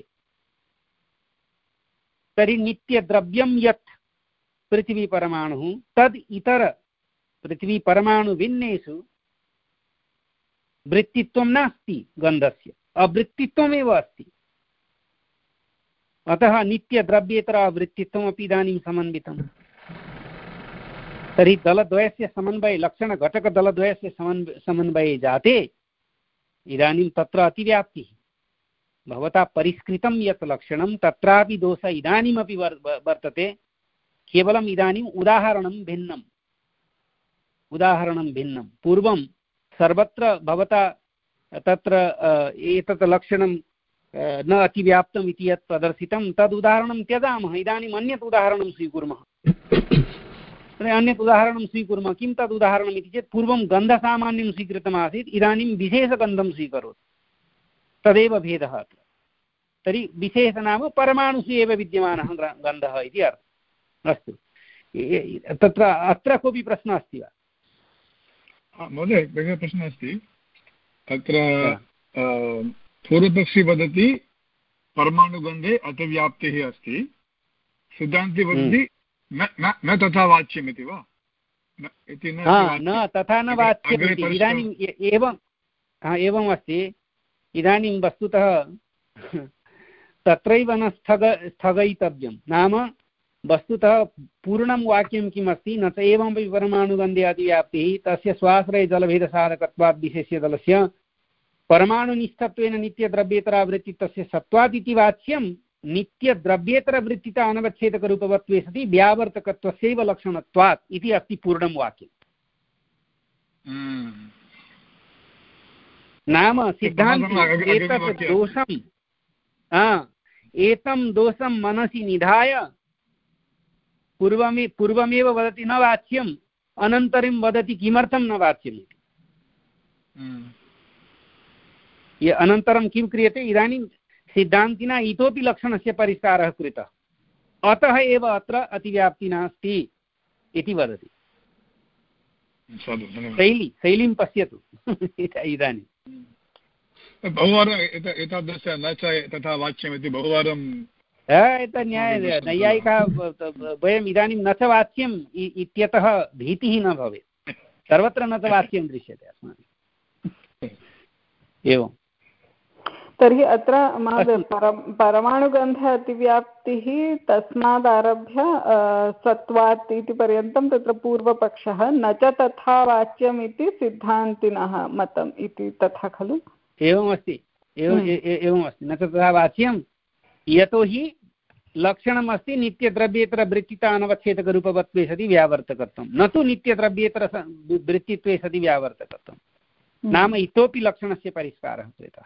तर्हि नित्यद्रव्यं यत् पृथिवीपरमाणुः तद् इतर पृथिवीपरमाणुभिन्नेषु वृत्तित्वं नास्ति, गन्धस्य अवृत्तित्वमेव अस्ति। अतः नित्यद्रव्येतरावृत्तित्वमपि इदानीं समन्वितम्। तर्हि दलद्वयस्य समन्वये, लक्षणघटकदलद्वयस्य समन्वये समन्वये जाते इदानीं तत्र अतिव्याप्तिः। भवता परिष्कृतं यत् लक्षणं तत्रापि दोषः इदानीमपि वर्तते, केवलम् इदानीम् उदाहरणं भिन्नम् उदाहरणं भिन्नं। पूर्वं सर्वत्र भवता तत्र एतत् लक्षणं न अतिव्याप्तम् इति यत् प्रदर्शितं तद् उदाहरणं त्यजामः, इदानीम् अन्यत् उदाहरणं स्वीकुर्मः। अन्यत् उदाहरणं स्वीकुर्मः किं तद् उदाहरणम् इति चेत्, पूर्वं गन्धसामान्यं स्वीकृतमासीत्, इदानीं विशेषगन्धं स्वीकरोति, तदेव भेदः अत्र। तर्हि विशेष नाम परमाणुषु एव विद्यमानः गन्धः इति अर्थः। अस्तु, तत्र अत्र कोऽपि प्रश्नः अस्ति वा? महोदय, एकः प्रश्नः अस्ति। अत्र पूर्वपक्षी वदति परमाणुगन्धे अतिव्याप्तिः अस्ति, सिद्धान्ती वदति न न तथा वाच्यम् इति वा? न तथा न वाच्यम्। इदानीम् एवं एवम् अस्ति, इदानीं वस्तुतः तत्रैव न स्थग स्थगयितव्यं। नाम वस्तुतः पूर्णं वाक्यं किमस्ति, न च एवमपि परमाणुगन्धे अतिव्याप्तिः तस्य स्वाश्रय जलभेदसाधकत्वात् विशेष्यदलस्य परमाणुनिष्ठत्वेन नित्यद्रव्येतरावृत्तित्वस्य सत्त्वात् इति वाच्यं, नित्यद्रव्येतरवृत्तिता अनवच्छेदकरूपवत्वे सति व्यावर्तकत्वस्यैव लक्षणत्वात् इति अस्ति पूर्णं वाक्यं। नाम सिद्धान्ते एतत् दोषं एतं दोषं मनसि निधाय पूर्वमे पूर्वमेव वदति न वाच्यम्, अनन्तरं वदति किमर्थं न वाच्यम् इति। अनन्तरं किं क्रियते, इदानीं सिद्धान्तिना इतोपि लक्षणस्य परिष्कारः कृतः, अतः एव अत्र अतिव्याप्तिः नास्ति इति वदति। शैली शैलीं पश्यतु इदानीं। बहुवारम् एतादृश न च तथा वाच्यमिति बहुवारं एतत् न्याय नैयायिकाः वयम् इदानीं न च वाच्यम् इत्यतः भीतिः न भवेत्, सर्वत्र न च वाच्यं दृश्यते अस्माभिः। एवं तर्हि अत्र महोदय परमाणुगन्ध अतिव्याप्तिः तस्मादारभ्य सत्वात् इति पर्यन्तं तत्र पूर्वपक्षः, न च तथा वाच्यम् इति सिद्धान्तिनः मतम् इति, तथा खलु? एवमस्ति, एवम् एवमस्ति, न च तथा वाच्यं यतोहि लक्षणम् अस्ति नित्यद्रव्येतरवृत्तिता अनवच्छेदकरूपवत्वे सति व्यावर्तकत्वं, न तु नित्यद्रव्येतर वृत्तित्वे सति व्यावर्तकत्वं। नाम इतोपि लक्षणस्य परिष्कारः कृतः।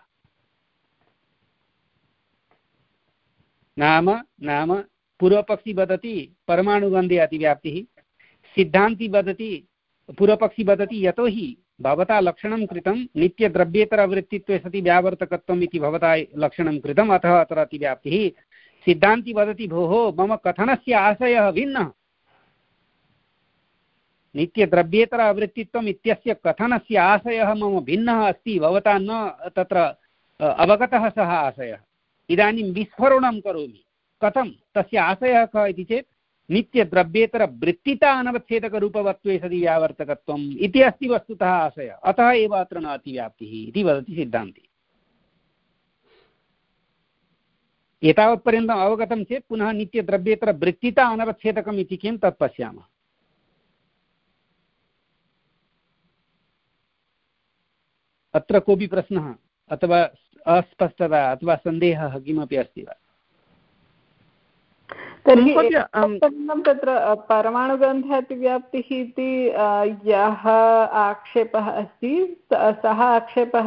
नाम नाम पूर्वपक्षी वदति परमाणुगन्धे अतिव्याप्तिः, सिद्धान्ती वदति पूर्वपक्षी वदति यतोहि भवता लक्षणं कृतं नित्यद्रव्येतरवृत्तित्वे सति व्यावर्तकत्वम् इति भवता लक्षणं कृतम्, अतः अत्र अतिव्याप्तिः। सिद्धान्ती वदति भोः मम कथनस्य आशयः भिन्नः, नित्यद्रव्येतर अवृत्तित्वम् इत्यस्य कथनस्य आशयः मम भिन्नः अस्ति, भवता न तत्र अवगतः सः आशयः। इदानीं विस्फोरणं करोमि, कथं तस्य आशयः कः इति चेत् नित्यद्रव्येतरवृत्तिता अनवच्छेदकरूपवत्वे सति व्यावर्तकत्वम् इति अस्ति वस्तुतः आशयः, अतः एव अत्र न अतिव्याप्तिः इति वदति सिद्धान्ती। एतावत्पर्यन्तम् अवगतं चेत् पुनः नित्यद्रव्येतरवृत्तिता अनवच्छेदकम् इति किं तत् पश्यामः। अत्र कोऽपि प्रश्नः अथवा अस्पष्टता अथवा सन्देहः किमपि अस्ति वा? तर्हि तत्र परमाणुगन्ध अतिव्याप्तिः इति यः आक्षेपः अस्ति सः आक्षेपः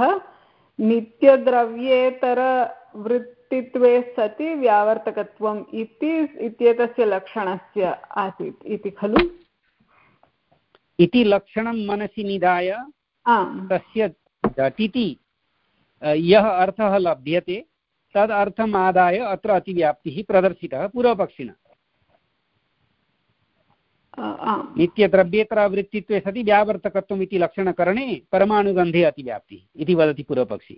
नित्यद्रव्येतरवृत्तित्वे सति व्यावर्तकत्वम् इति इत्येतस्य लक्षणस्य आसीत् इति खलु? इति लक्षणं मनसि निधाय तस्य झटिति यः अर्थः लभ्यते तद् अर्थम् आदाय अत्र अतिव्याप्तिः प्रदर्शितः पूर्वपक्षिणा। नित्यद्रव्येतरवृत्तित्वे सति व्यावर्तकत्वम् इति लक्षणकरणे परमाणुगन्धे अतिव्याप्तिः इति वदति पूर्वपक्षी।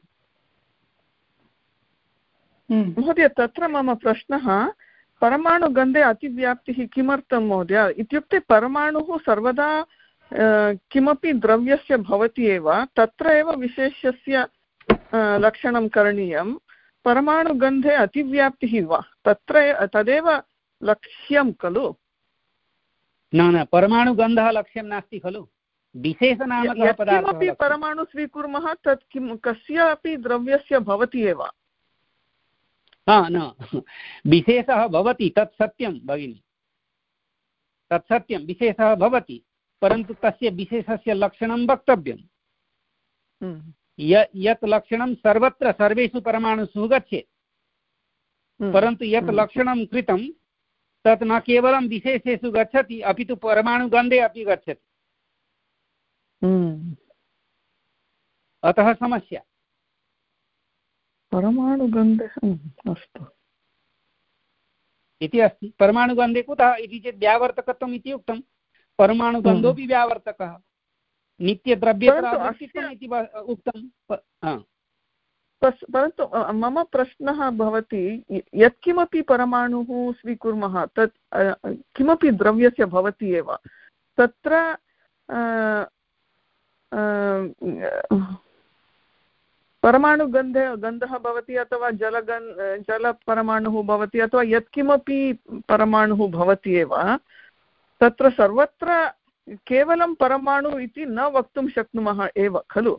महोदय तत्र मम प्रश्नः, परमाणुगन्धे अतिव्याप्तिः किमर्थं महोदय? इत्युक्ते परमाणुः सर्वदा किमपि द्रव्यस्य भवति एव, तत्र एव विशेषस्य लक्षणं करणीयं। परमाणुगन्धे अतिव्याप्तिः वा? तत्र तदेव लक्ष्यं खलु? न न, परमाणुगन्धः लक्ष्यं नास्ति खलु, विशेषनामकः पदार्थः। किमपि परमाणु स्वीकुर्मः तत् किं कस्यापि द्रव्यस्य भवति एव। हा न, विशेषः भवति, तत् सत्यं भगिनि, तत् सत्यं, विशेषः भवति, परन्तु तस्य विशेषस्य लक्षणं वक्तव्यं। यत् लक्षणं सर्वत्र सर्वेषु परमाणुषु गच्छेत्, परन्तु यत् लक्षणं कृतं तत् न केवलं विशेषेषु गच्छति अपि तु परमाणुगन्धे अपि गच्छति। अतः समस्या परमाणुगन्धे अस्तु इति अस्ति। परमाणुगन्धे कुतः इति चेत् व्यावर्तकत्वम् इति उक्तं, परमाणुगन्धोऽपि व्यावर्तकः, नित्यद्रव्येतरवृत्तित्वम् इति उक्तं। परन्तु मम प्रश्नः भवति, यत्किमपि परमाणुः स्वीकुर्मः तत् किमपि द्रव्यस्य भवति एव, तत्र परमाणुगन्धे गन्धः भवति अथवा जलगन् जलपरमाणुः भवति अथवा यत्किमपि परमाणुः भवति एव, तत्र सर्वत्र केवलं परमाणु इति न वक्तुं शक्नुमः एव खलु?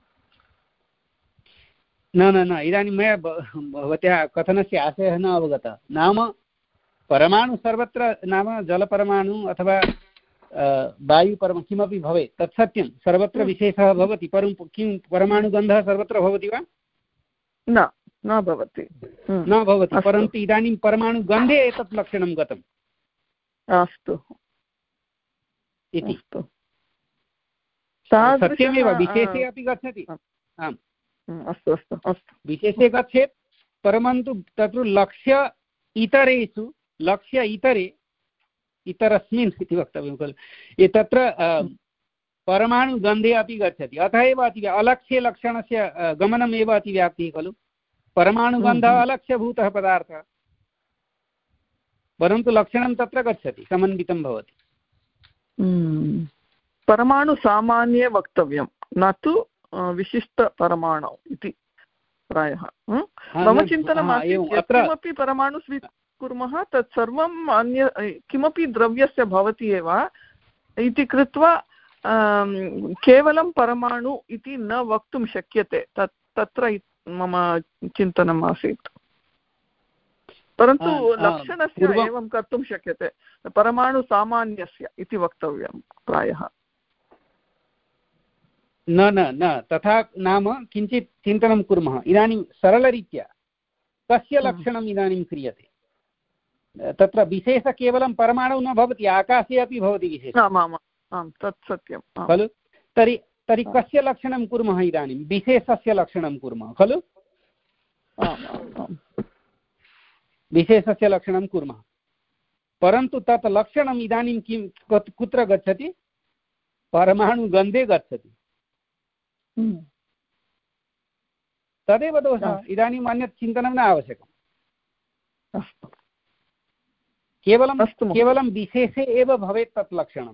न न न, इदानीं मया भवत्याः कथनस्य आशयः न अवगतः। नाम परमाणु सर्वत्र, नाम जलपरमाणु अथवा वायुपरमाणु किमपि भवेत्, तत् सत्यं, सर्वत्र विशेषः भवति, परन्तु किं परमाणुगन्धः सर्वत्र भवति वा? न न भवति, न भवति, परन्तु इदानीं परमाणुगन्धे एतत् लक्षणं गतम्। अस्तु इति सत्यमेव, विशेषे अपि गच्छति। आम् अस्तु अस्तु अस्तु, विशेषे गच्छेत्, परन्तु तत्र लक्ष्य इतरेषु, लक्ष्य इतरे इतरस्मिन् इति वक्तव्यं खलु। तत्र परमाणुगन्धे अपि गच्छति, अतः एव अति अलक्ष्ये लक्षणस्य गमनमेव अतिव्याप्तिः खलु। परमाणुगन्धः अलक्ष्यभूतः पदार्थः, परन्तु लक्षणं तत्र गच्छति, समन्वितं भवति। परमाणुसामान्ये वक्तव्यं, न तु विशिष्टपरमाणु इति प्रायः। मम चिन्तनम् आसीत् यत्किमपि परमाणु स्वीकुर्मः तत् सर्वम् अन्य किमपि द्रव्यस्य भवति एव इति कृत्वा केवलं परमाणु इति न वक्तुं शक्यते, तत् तत्र मम चिन्तनम् आसीत्। परन्तु लक्षणस्य एवं कर्तुं शक्यते, परमाणुसामान्यस्य इति वक्तव्यं प्रायः। न न न तथा नाम किञ्चित् चिन्तनं कुर्मः। इदानीं सरलरीत्या कस्य लक्षणम् इदानीं क्रियते? तत्र विशेषः केवलं परमाणुः न भवति, आकाशे अपि भवति विशेषः। आम्, तत् सत्यं खलु। तर्हि तर्हि कस्य लक्षणं कुर्मः? इदानीं विशेषस्य लक्षणं कुर्मः खलु। विशेषस्य लक्षणं कुर्मः, परन्तु तत् लक्षणम् इदानीं किं कुत्र गच्छति? परमाणुगन्धे गच्छति। तदेव दोषः। इदानीम् अन्यत् चिन्तनं न आवश्यकम्। केवलं केवलं विशेषे एव भवेत् तत् लक्षणं,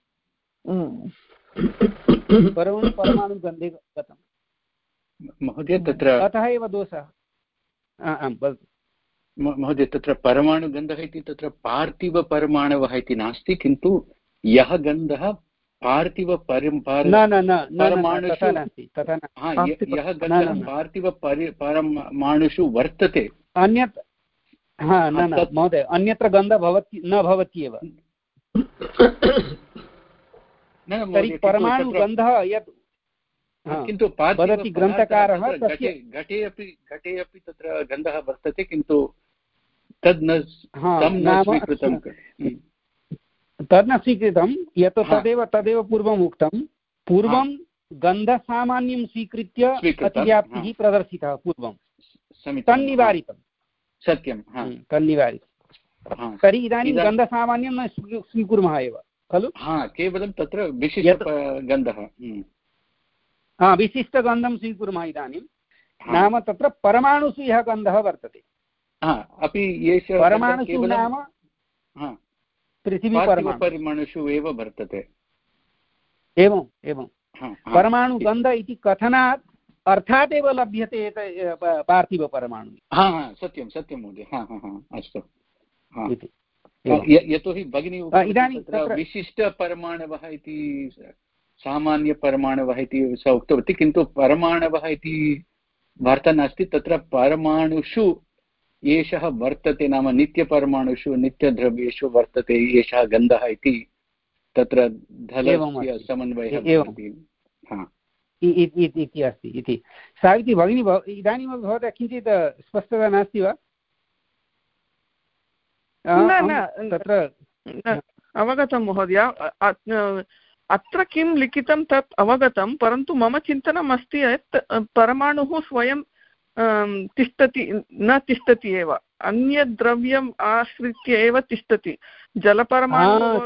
परमाणु परमाणुगन्धे गतं। महोदय तत्र अतः एव दोषः। आम् वदतु महोदय। तत्र परमाणुगन्धः इति तत्र पार्थिवपरमाणवः इति नास्ति, किन्तु यः गन्धः पार्थिवपरमाणुषु यः गन्धः पार्थिवपरमाणुषु वर्तते, अन्यत् न न महोदय, अन्यत्र गन्धः भवति न भवत्येव। तर्हि परमाणुगन्धः यत् किन्तु वदति ग्रन्थकारः, घटे अपि घटे अपि तत्र गन्धः वर्तते, किन्तु तद् न स्वीकृतं। तद् न स्वीकृतं, यत् तदेव तदेव पूर्वम् उक्तं। पूर्वं गन्धसामान्यं स्वीकृत्य अतिव्याप्तिः प्रदर्शितः पूर्वं, तन्निवारितं। सत्यं, तन्निवारितं। तर्हि इदानीं गन्धसामान्यं न स्वीकुर्मः एव खलु। केवलं तत्र विशिष्टगन्धः, विशिष्टगन्धं स्वीकुर्मः इदानीं। नाम तत्र परमाणुषु यः गन्धः वर्तते, अपि एषः परमाणुषु नाम पृथिवीपरमाणुषु एव वर्तते। एवम् एवं परमाणुगन्ध इति कथनात् अर्थात् एव लभ्यते पार्थिवपरमाणु। सत्यं सत्यं महोदय। अस्तु। इति यतोहि भगिनी इदानीं विशिष्टपरमाणवः इति सामान्यपरमाणवः इति स उक्तवती, किन्तु परमाणवः इति वार्ता नास्ति। तत्र परमाणुषु एषः वर्तते, नाम नित्यपरमाणुषु नित्यद्रव्येषु वर्तते एषः गन्धः इति तत्र धलस्य समन्वयः इति अस्ति इति। सावित्री भगिनी, इदानीमपि भवतः किञ्चित् स्पष्टता नास्ति वा? तत्र अवगतं महोदय। अत्र किं लिखितं तत् अवगतं, परन्तु मम चिन्तनम् अस्ति यत् परमाणुः स्वयं तिष्ठति न तिष्ठति एव, अन्यद्रव्यम् आश्रित्य एव तिष्ठति। जलपरमाणु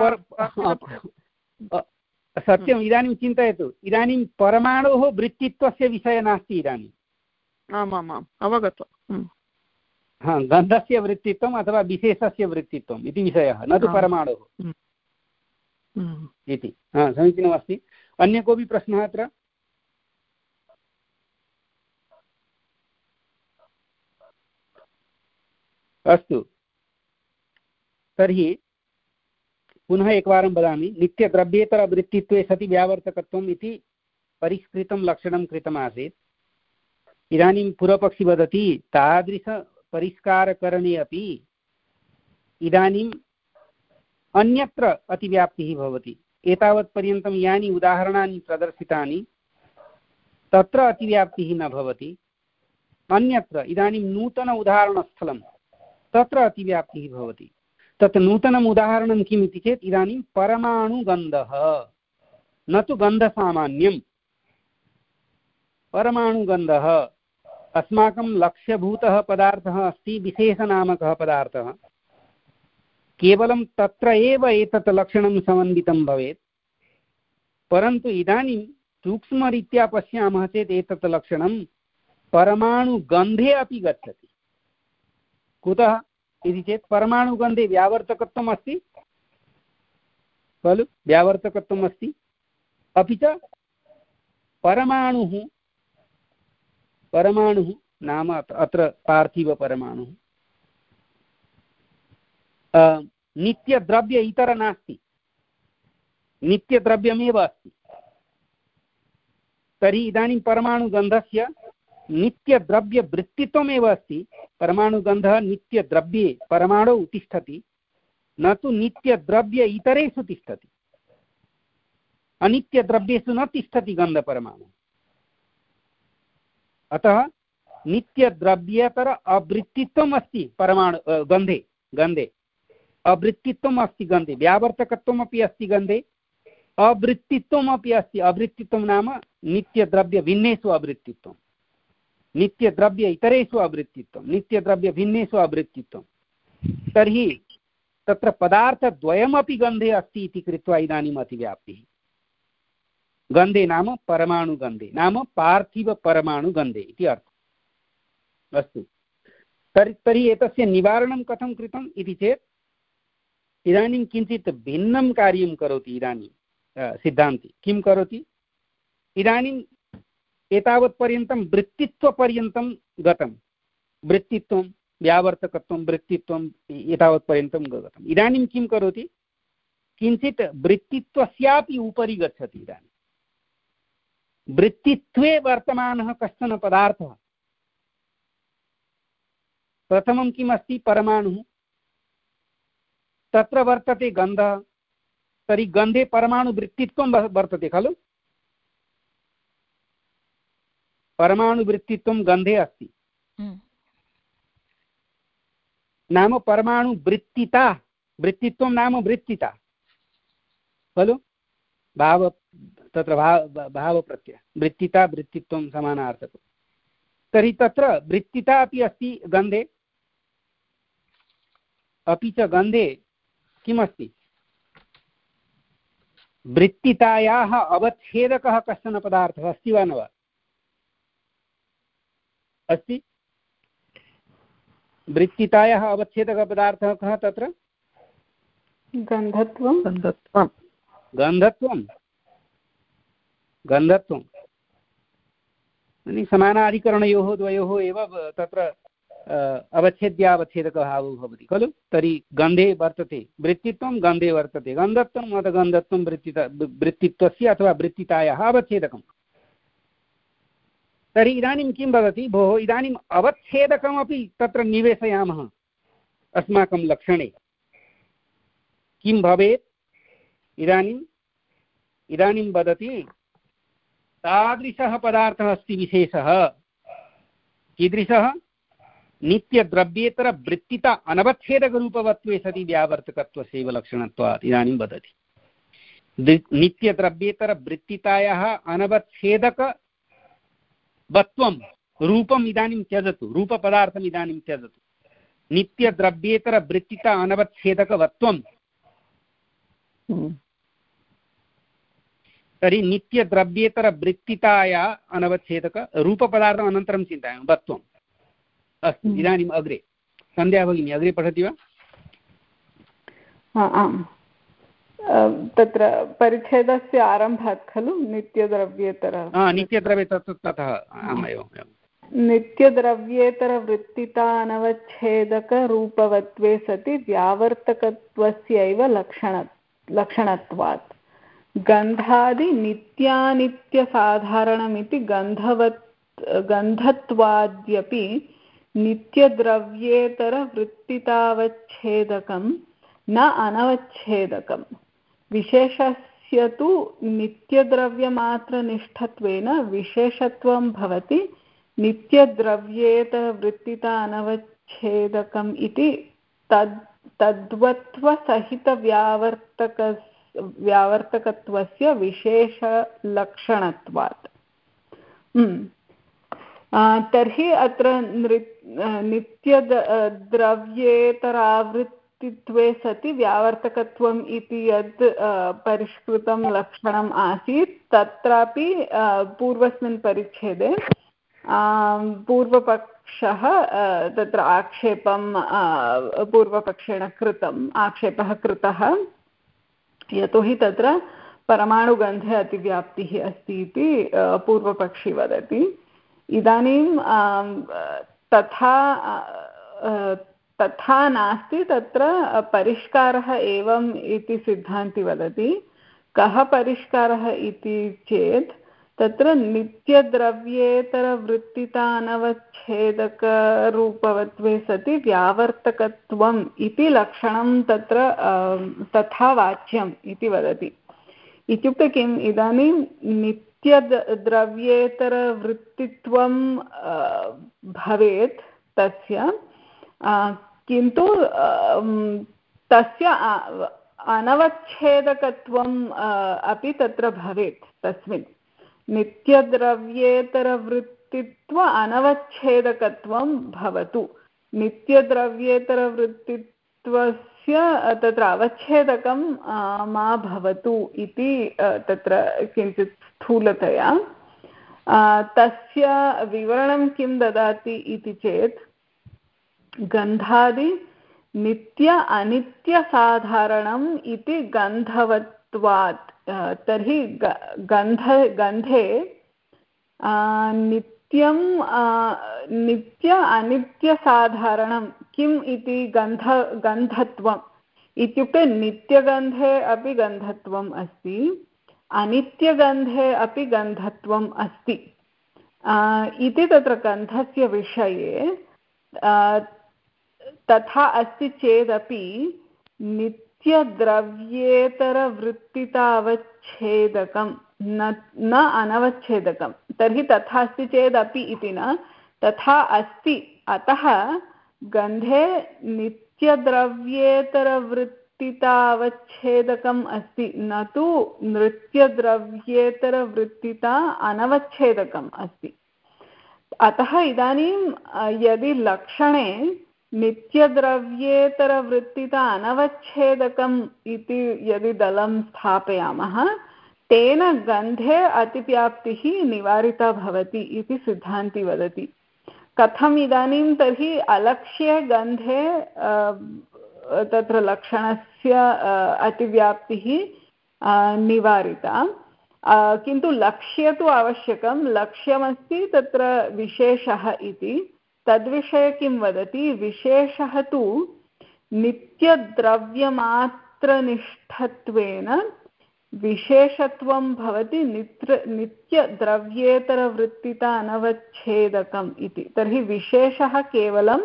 सत्यम्। इदानीं चिन्तयतु, इदानीं परमाणोः वृत्तित्वस्य विषयः नास्ति इदानीम्। आमामाम् अवगतम्। हा, गन्धस्य वृत्तित्वम् अथवा विशेषस्य वृत्तित्वम् इति विषयः, न तु परमाणुः इति। हा, समीचीनमस्ति। अन्य कोऽपि प्रश्नः अत्र? अस्तु, तर्हि पुनः एकवारं वदामि। नित्यद्रव्येतरवृत्तित्वे सति व्यावर्तकत्वम् इति परिष्कृतं लक्षणं कृतमासीत्। इदानीं पूर्वपक्षी वदति तादृशपरिष्कारकरणे अपि इदानीम् अन्यत्र अतिव्याप्तिः भवति। एतावत्पर्यन्तं यानि उदाहरणानि प्रदर्शितानि तत्र अतिव्याप्तिः न भवति। अन्यत्र इदानीं नूतन उदाहरणस्थलं तत्र अतिव्याप्तिः भवति। तत् नूतनम् उदाहरणं किम् इति चेत् इदानीं परमाणुगन्धः, न तु गन्धसामान्यं, परमाणुगन्धः अस्माकं लक्ष्यभूतः पदार्थः अस्ति, विशेषनामकः पदार्थः। केवलं तत्र एव एतत् लक्षणं समन्वितं भवेत्, परन्तु इदानीं सूक्ष्मरीत्या पश्यामः चेत् एतत् लक्षणं परमाणुगन्धे अपि गच्छति। कुतः इति चेत् परमाणुगन्धे व्यावर्तकत्वम् अस्ति खलु, व्यावर्तकत्वम् अस्ति, अपि च परमाणुः परमाणुः नाम अत्र पार्थिवपरमाणुः नित्यद्रव्य इतर नास्ति, नित्यद्रव्यमेव अस्ति। तर्हि इदानीं परमाणुगन्धस्य नित्यद्रव्यवृत्तित्वमेव अस्ति। परमाणुगन्धः नित्यद्रव्ये परमाणौ तिष्ठति, न तु नित्यद्रव्य इतरेषु तिष्ठति। अनित्यद्रव्येषु न तिष्ठति गन्धपरमाणु। अतः नित्यद्रव्येतर अवृत्तित्वम् अस्ति परमाणु गन्धे गन्धे अवृत्तित्वम् अस्ति गन्धे, व्यावर्तकत्वमपि अस्ति गन्धे, अवृत्तित्वमपि अस्ति। अवृत्तित्वं नाम नित्यद्रव्यभिन्नेषु अवृत्तित्वं, नित्यद्रव्य इतरेषु अवृत्तित्वं, नित्यद्रव्यभिन्नेषु अवृत्तित्वं। तर्हि तत्र पदार्थद्वयमपि गन्धे अस्ति इति कृत्वा इदानीम् अतिव्याप्तिः। गन्धे नाम परमाणुगन्धे नाम पार्थिवपरमाणुगन्धे इति अर्थः। अस्तु, तर्हि तर्हि एतस्य निवारणं कथं कृतम् इति चेत् इदानीं किञ्चित् भिन्नं कार्यं करोति। इदानीं सिद्धान्ती किं करोति, इदानीम् एतावत्पर्यन्तं वृत्तित्वपर्यन्तं गतं, वृत्तित्वं व्यावर्तकत्वं वृत्तित्वं एतावत्पर्यन्तं गतम्। इदानीं किं करोति, किञ्चित् वृत्तित्वस्यापि उपरि गच्छति। इदानीं वृत्तित्वे वर्तमानः कश्चन पदार्थः, प्रथमं किम् अस्ति, परमाणुः, तत्र वर्तते गन्धः। तर्हि गन्धे परमाणुवृत्तित्वं वर्तते खलु, परमाणुवृत्तित्वं गन्धे अस्ति। नाम परमाणुवृत्तिता, वृत्तित्वं नाम वृत्तिता खलु, भाव तत्र भाव भावप्रत्यय, वृत्तिता वृत्तित्वं समानार्थकं। तर्हि तत्र वृत्तिता अपि अस्ति गन्धे, अपि च गन्धे किमस्ति, वृत्तितायाः अवच्छेदकः कश्चन पदार्थः अस्ति वा न वा, अस्ति। वृत्तितायाः अवच्छेदकः पदार्थः कः तत्र, गन्धत्वं गन्धत्वं गन्धत्वं गन्धत्वं समानाधिकरणयोः द्वयोः एव तत्र अवच्छेद्यावच्छेदकः भावो भवति खलु। तर्हि गन्धे वर्तते वृत्तित्वं, गन्धे वर्तते गन्धत्वं, अथ गन्धत्वं वृत्तिता वृत्तित्वस्य अथवा वृत्तितायाः अवच्छेदकं। तर्हि इदानीं किं वदति, भोः इदानीम् अवच्छेदकमपि तत्र निवेशयामः अस्माकं लक्षणे, किं भवेत्। इदानीम् इदानीं वदति तादृशः पदार्थः अस्ति विशेषः, कीदृशः, नित्यद्रव्येतरवृत्तिता अनवच्छेदकरूपवत्वे सति व्यावर्तकत्वस्यैव लक्षणत्वात्। इदानीं वदति नित्यद्रव्येतरवृत्तितायाः अनवच्छेदकवत्वं रूपम् इदानीं त्यजतु, रूपपदार्थम् इदानीं त्यजतु। नित्यद्रव्येतरवृत्तिता अनवच्छेदकवत्वं, तर्हि नित्यद्रव्येतरवृत्तिताया अनवच्छेदक रूपपदार्थम् अनन्तरं चिन्तयामः वत्वम्। अस्तु, इदानीम् अग्रे सन्ध्या भगिनी अग्रे पठति वा। आम्, तत्र परिच्छेदस्य आरम्भात् खलु नित्यद्रव्येतर नित्यद्रव्ये ततः आम् एवं नित्यद्रव्येतरवृत्तितानवच्छेदकरूपवत्वे सति व्यावर्तकत्वस्यैव लक्षण लक्षणत्वात् गन्धादि नित्यानित्यसाधारणमिति गन्धवत् गन्धत्वाद्यपि नित्यद्रव्येतरवृत्तितावच्छेदकं न अनवच्छेदकं। विशेषस्य तु नित्यद्रव्यमात्रनिष्ठत्वेन विशेषत्वं भवति नित्यद्रव्येतरवृत्तिता अनवच्छेदकम् इति तद् तद्वत्वसहितव्यावर्तक व्यावर्तकत्वस्य विशेषलक्षणत्वात्। तर्हि अत्र नित्यद्रव्येतरावृत् नित्यद्रव्येतरवृत्तित्वे सति व्यावर्तकत्वम् इति यद् परिष्कृतं लक्षणम् आसीत् तत्रापि पूर्वस्मिन् परिच्छेदे पूर्वपक्षः तत्र आक्षेपं पूर्वपक्षेण कृतम् आक्षेपः कृतः यतोहि तत्र परमाणुगन्धे अतिव्याप्तिः अस्ति इति पूर्वपक्षी वदति। इदानीं तथा तथा नास्ति, तत्र परिष्कारः एवम् इति सिद्धान्ति वदति। कः परिष्कारः इति चेत् तत्र नित्यद्रव्येतरवृत्तितानवच्छेदकरूपवत्वे सति व्यावर्तकत्वम् इति लक्षणं तत्र तथा वाच्यम् इति वदति। इत्युक्ते किम्, इदानीं नित्यद्रव्येतरवृत्तित्वं भवेत् तस्य, किन्तु तस्य अनवच्छेदकत्वम् अपि तत्र भवेत्। तस्मिन् नित्यद्रव्येतरवृत्तित्व अनवच्छेदकत्वं भवतु। नित्यद्रव्येतरवृत्तित्वस्य तत्र अवच्छेदकं मा भवतु इति तत्र किञ्चित् स्थूलतया तस्य विवरणं किं ददाति इति चेत् गन्धादि नित्य अनित्यसाधारणम् इति गन्धवत्वात्। तर्हि गन्ध गन्धे नित्यं नित्य अनित्यसाधारणं किम् इति गन्ध गन्धत्वम् इत्युक्ते नित्यगन्धे अपि गन्धत्वम् अस्ति, अनित्यगन्धे अपि गन्धत्वम् अस्ति इति तत्र गन्धस्य विषये। तथा अस्ति चेदपि नित्यद्रव्येतरवृत्तितावच्छेदकं न न अनवच्छेदकं। तर्हि तथा अस्ति चेदपि इति न, तथा अस्ति, अतः गन्धे नित्यद्रव्येतरवृत्तितावच्छेदकम् अस्ति, न तु नित्यद्रव्येतरवृत्तिता अनवच्छेदकम् अस्ति। अतः इदानीं यदि लक्षणे नित्यद्रव्येतरवृत्तिता अनवच्छेदकम् इति यदि दलं स्थापयामः तेन गन्धे अतिव्याप्तिः निवारिता भवति इति सिद्धान्ति वदति। कथम् इदानीं तर्हि अलक्ष्ये गन्धे तत्र लक्षणस्य अतिव्याप्तिः निवारिता, किन्तु लक्ष्ये तु आवश्यकं, लक्ष्यमस्ति तत्र विशेषः इति। तद्विषये किं वदति, विशेषः तु नित्यद्रव्यमात्रनिष्ठत्वेन विशेषत्वं भवति नित्र नित्यद्रव्येतरवृत्तिता अनवच्छेदकम् इति। तर्हि विशेषः केवलं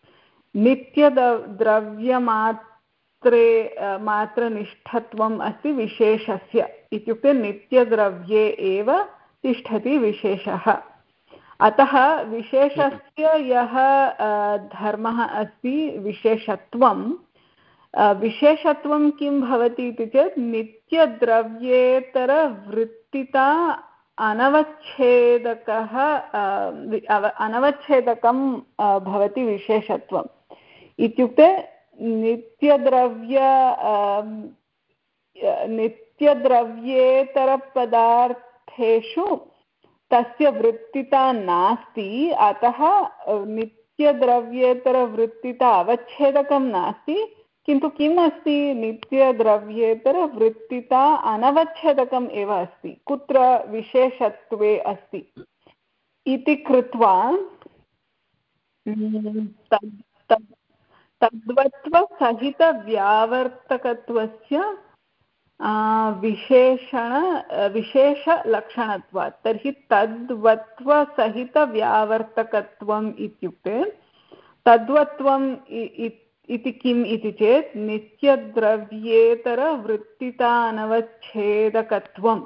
नित्यद्रव्यमात्रे मात्रनिष्ठत्वम् अस्ति विशेषस्य, इत्युक्ते नित्यद्रव्ये एव तिष्ठति विशेषः। अतः विशेषस्य यः धर्मः अस्ति विशेषत्वं, विशेषत्वं किं भवति इति चेत् नित्यद्रव्येतरवृत्तिता अनवच्छेदकः अनवच्छेदकं भवति विशेषत्वम्। इत्युक्ते नित्यद्रव्य नित्यद्रव्येतरपदार्थेषु तस्य वृत्तिता नास्ति, अतः नित्यद्रव्येतरवृत्तिता अवच्छेदकं नास्ति, किन्तु किम् अस्ति, नित्यद्रव्येतरवृत्तिता अनवच्छेदकम् एव अस्ति, कुत्र विशेषत्वे अस्ति इति कृत्वा तद्वत्वसहितव्यावर्तकत्वस्य विशेषण विशेषलक्षणत्वात्। तर्हि तद्वत्वसहितव्यावर्तकत्वम् इत्युक्ते तद्वत्वम् इति किम् इति चेत् नित्यद्रव्येतरवृत्तितानवच्छेदकत्वं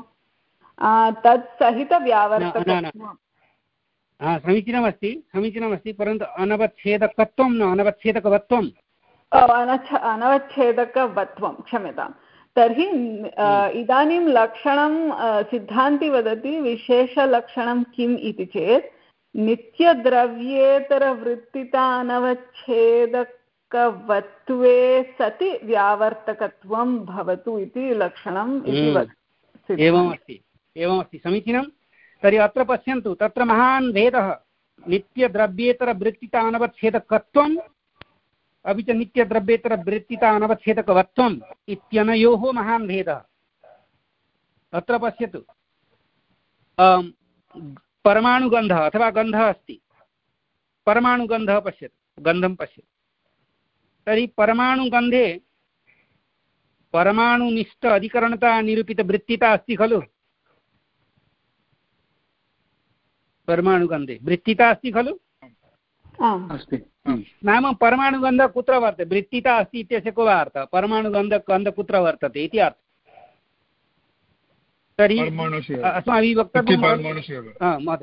तत्सहितव्यावर्तकत्वम्। समीचीनमस्ति समीचीनमस्ति परन्तु अनवच्छेदकत्वं न अनवच्छेदकवत्वम् अनवच्छेदकवत्वं क्षम्यताम्। तर्हि इदानीं लक्षणं सिद्धान्ति वदति विशेषलक्षणं किम् इति चेत् नित्यद्रव्येतरवृत्तिता अनवच्छेदक व्यावर्तकवत्वे सति व्यावर्तकत्वं भवतु इति लक्षणम् इति एवमस्ति एवमस्ति समीचीनं। तर्हि अत्र पश्यन्तु तत्र महान् भेदः नित्यद्रव्येतरवृत्तितानवच्छेदकत्वम् अपि च नित्यद्रव्येतरवृत्तितानवच्छेदकवत्वम् इत्यनयोः महान् भेदः। अत्र पश्यतु परमाणुगन्धः अथवा गन्धः अस्ति, परमाणुगन्धः पश्यतु, गन्धं पश्यतु। तर्हि परमाणुगन्धे परमाणुनिष्ठ अधिकरणता निरूपितवृत्तिता अस्ति खलु, परमाणुगन्धे वृत्तिता अस्ति खलु, अस्ति। नाम परमाणुगन्धः कुत्र वर्तते, वृत्तिता अस्ति इत्यस्य को वा अर्थः, परमाणुगन्धः गन्धः कुत्र वर्तते इति अर्थः। तर्हि अस्माभिः वक्तव्यं महोदय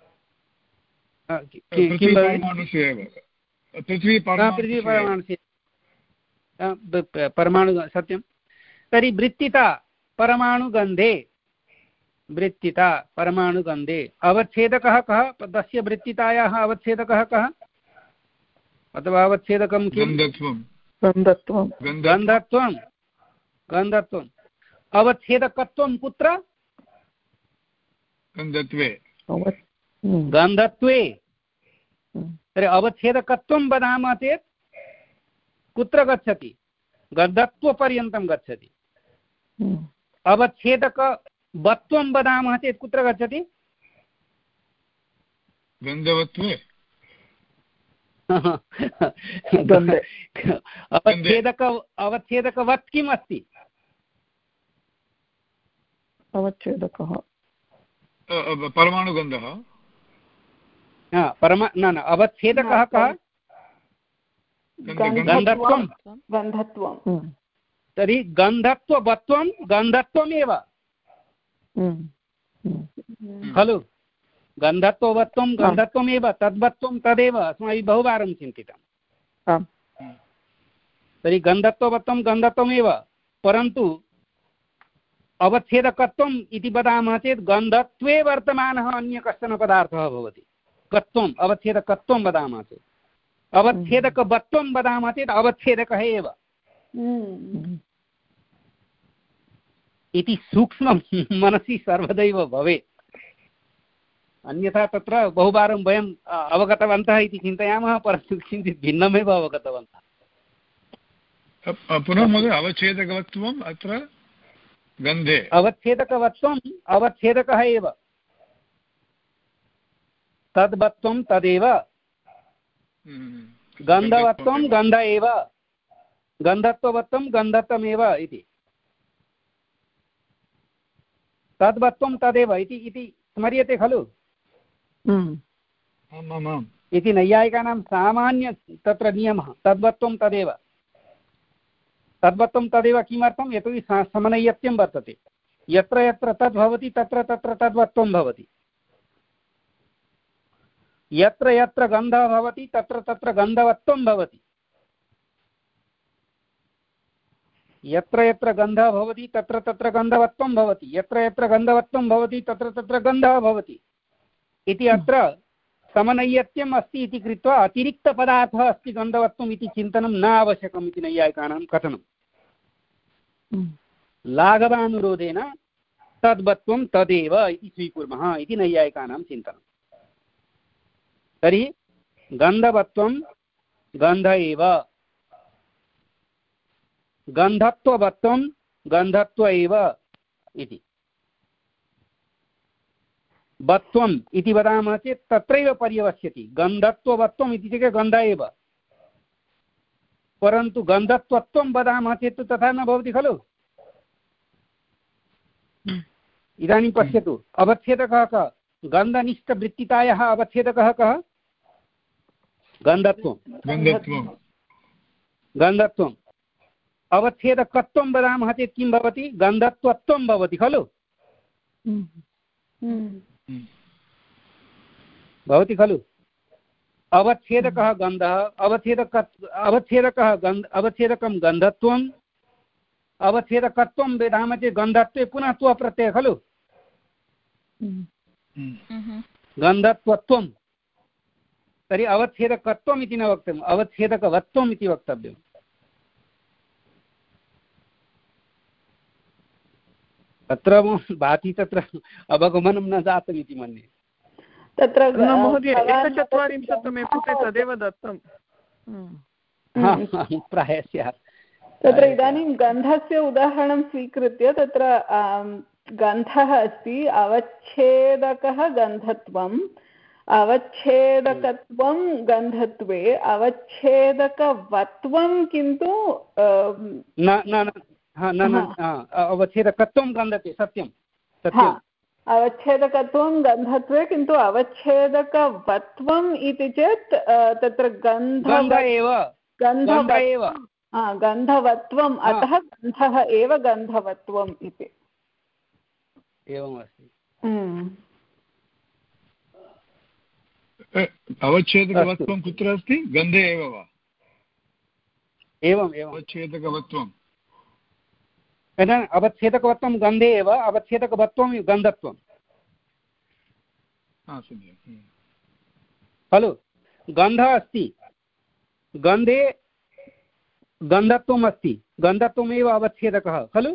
परमाणु सत्यं। तर्हि वृत्तिता परमाणुगन्धे, वृत्तिता परमाणुगन्धे अवच्छेदकः कः, तस्य वृत्तितायाः अवच्छेदकः कः अथवा अवच्छेदकं किं? गन्धत्वं। गन्धत्वं गन्धत्वम् अवच्छेदकत्वं कुत्र? गन्धत्वे। गन्धत्वे। तर्हि अवच्छेदकत्वं वदामः चेत् कुत्र गच्छति? गन्धत्वपर्यन्तं गच्छति। अवच्छेदकवत्वं वदामः चेत् कुत्र गच्छति? गन्धवत्वे। अवच्छेदक अवच्छेदकवत् किम् अस्ति? अवच्छेदकः परमाणुगन्धः। परमा न न अवच्छेदकः कः? गन्धत्वं। गन्धत्वं। तर्हि गन्धत्ववत्वं गन्धत्वमेव खलु, गन्धत्ववत्वं गन्धत्वमेव, तद्वत्वं तदेव अस्माभिः बहुवारं चिन्तितं। तर्हि गन्धत्ववत्वं गन्धत्वमेव, परन्तु अवच्छेदकत्वम् इति वदामः चेत् गन्धत्वे वर्तमानः अन्य कश्चन पदार्थः भवति। कत्वम् अवच्छेदकत्वं वदामः चेत्, अवच्छेदकवत्वं वदामः चेत् अवच्छेदकः एव इति सूक्ष्मं मनसि सर्वदैव भवेत्। अन्यथा तत्र बहुवारं वयम् अवगतवन्तः इति चिन्तयामः, परन्तु किञ्चित् भिन्नमेव अवगतवन्तः। पुनः महोदय अवच्छेदकत्वम् अत्र गन्धे अवच्छेदकवत्वम् अवच्छेदकः एव, तद्वत्वं तदेव, गन्धवत्वं गन्ध एव, गन्धत्ववत्वं गन्धत्वमेव इति, तद्वत्वं तदेव इति इति स्मर्यते खलु इति नैयायिकानां सामान्य तत्र नियमः। तद्वत्वं तदेव, तद्वत्वं तदेव किमर्थं? यतोहि समनय्यत्वं वर्तते, यत्र यत्र तद् भवति तत्र तत्र तद्वत्वं भवति, यत्र यत्र गन्धः भवति तत्र तत्र गन्धवत्वं भवति, यत्र यत्र गन्धः भवति तत्र तत्र गन्धवत्वं भवति, यत्र यत्र गन्धवत्वं भवति तत्र तत्र गन्धः भवति इति अत्र समनय्यत्वम् अस्ति इति कृत्वा अतिरिक्तपदार्थः अस्ति गन्धवत्वम् इति चिन्तनं न आवश्यकम् इति नैयायिकानां कथनं। लाघवानुरोधेन तद्वत्वं तदेव इति स्वीकुर्मः इति नैयायिकानां चिन्तनं। तर्हि गन्धवत्वं गन्ध एव, गन्धत्ववत्वं गन्धत्व एव इति। वत्वम् इति वदामः चेत् तत्रैव पर्यवस्यति, गन्धत्ववत्वम् इति चेत् गन्ध एव, परन्तु गन्धत्वत्वं वदामः चेत् तथा न भवति खलु। इदानीं पश्यतु, अवच्छेदकः कः? गन्धनिष्ठवृत्तितायाः अवच्छेदकः कः? गन्धत्वं। गन्धत्वम् अवच्छेदकत्वं वदामः चेत् किं भवति? गन्धत्वत्वं भवति खलु, भवति खलु। अवच्छेदकः गन्धः, अवच्छेदक अवच्छेदकः गन्ध अवच्छेदकं गन्धत्वम्, अवच्छेदकत्वं वदामः चेत् गन्धत्वे पुनः त्व प्रत्ययः खलु, गन्धत्वत्वं। तर्हि अवच्छेदकत्वम् इति न वक्तव्यम्, अवच्छेदकवत्वम् इति वक्तव्यम्। तत्र भाति तत्र अवगमनं न जातम् इति मन्ये। तत्र महोदय एकचत्वारिंशत्तमे पुटे तदेव दत्तं प्रायः स्यात्। तत्र इदानीं गन्धस्य उदाहरणं स्वीकृत्य तत्र गन्धः अस्ति, अवच्छेदकः गन्धत्वम्, अवच्छेदकत्वं गन्धत्वे, अवच्छेदकवत्वं किन्तु न न अवच्छेदकत्वं गन्धते, सत्यं सत्यम्। अवच्छेदकत्वं गन्धत्वे किन्तु अवच्छेदकवत्वम् इति चेत् तत्र गन्ध एव गन्ध एव गन्धवत्वम्, अतः गन्धः एव गन्धवत्वम् इति एवमस्ति। अवच्छेदकवत्वं कुत्र अस्ति? गन्धे एव वा? एवम् एवम् अवच्छेदकवत्वम् अवच्छेदकवत्वं गन्धे एव, अवच्छेदकवत्वं गन्धत्वं खलु। गन्धः अस्ति, गन्धे गन्धत्वम् अस्ति, गन्धत्वमेव अवच्छेदकः खलु।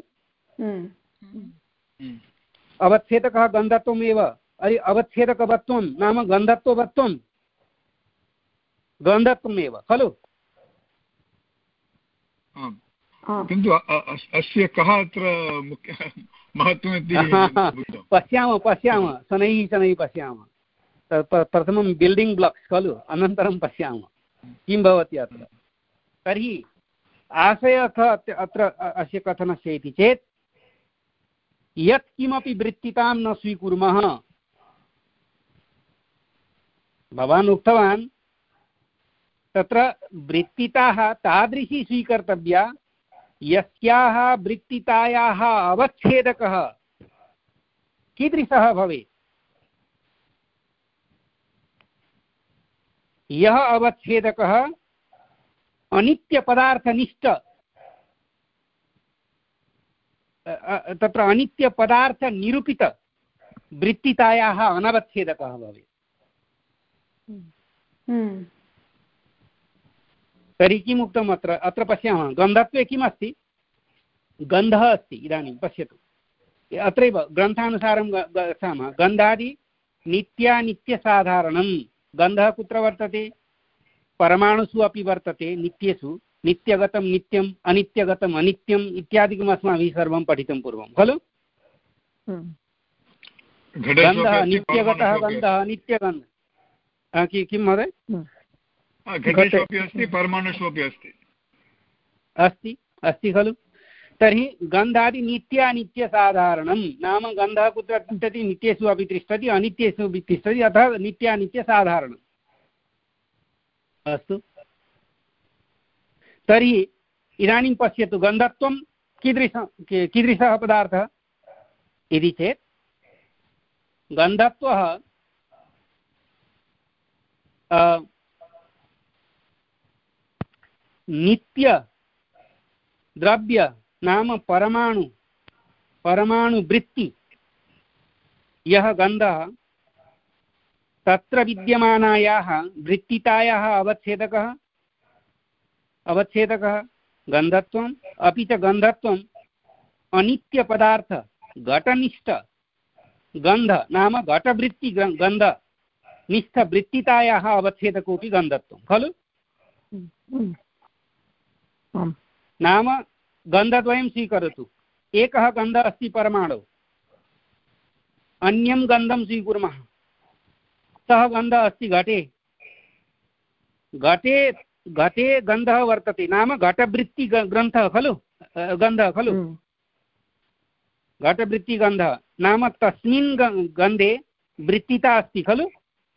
अवच्छेदकः गन्धत्वमेव, अरे अवच्छेदकवत्वं नाम गन्धत्ववत्वं गन्धत्वमेव खलु। किन्तु अस्य कः अत्र महत्त्वम् इति पश्यामः पश्यामः शनैः शनैः पश्यामः। प्रथमं बिल्डिङ्ग् ब्लाक्स् खलु, अनन्तरं पश्यामः किं भवति अत्र। तर्हि आशयः अत्र अस्य कथनस्य इति चेत् यत् किमपि वृत्तितां न स्वीकुर्मः, भवान् उक्तवान् तत्र वृत्तिताः तादृशी स्वीकर्तव्या यस्याः वृत्तितायाः अवच्छेदकः कीदृशः भवेत्। यः अवच्छेदकः अनित्यपदार्थनिष्ठ, तत्र अनित्यपदार्थनिरूपित वृत्तितायाः अनवच्छेदकः भवेत्। तर्हि किम् उक्तम् अत्र अत्र पश्यामः। गन्धत्वे किम् अस्ति? गन्धः अस्ति। इदानीं पश्यतु, अत्रैव ग्रन्थानुसारं गच्छामः। गन्धादि नित्यानित्यसाधारणं। गन्धः कुत्र वर्तते? परमाणुषु अपि वर्तते, नित्येषु। नित्यगतं नित्यम्, अनित्यगतम् अनित्यम् इत्यादिकम् अस्माभिः सर्वं पठितं पूर्वं खलु। गन्धः नित्यगतः गन्धः नित्यगन्धः किं महोदय? घटेष्वपि अस्ति, परमाणुषु अपि अस्ति अस्ति अस्ति खलु। तर्हि गन्धादि नित्यानित्यसाधारणं नाम गन्धः कुत्र तिष्ठति? नित्येषु अपि तिष्ठति, अनित्येषु अपि तिष्ठति, अतः नित्यानित्यसाधारणम्। अस्तु, तर्हि इदानीं पश्यतु, गन्धत्वं कीदृश कीदृशः पदार्थः इति चेत् गन्धत्वः नित्य द्रव्य नाम परमाणु परमाणुवृत्ति यः गन्धः तत्र विद्यमानायाः वृत्तितायाः अवच्छेदकः अवच्छेदकः गन्धत्वम्। अपि च गन्धत्वम् अनित्यपदार्थ घटनिष्ठ गन्ध नाम घटवृत्ति गन्धनिष्ठ वृत्तितायाः अवच्छेदकोऽपि गन्धत्वं खलु। नाम गन्धद्वयं स्वीकरोतु। एकः गन्धः अस्ति परमाणु, अन्यं गन्धं स्वीकुर्मः, सः गन्धः अस्ति घटे। घटे घटे गन्धः वर्तते नाम घटवृत्ति ग्रन्थः खलु, गन्धः खलु। घटवृत्तिगन्धः नाम तस्मिन् गन्धे वृत्तिता अस्ति खलु।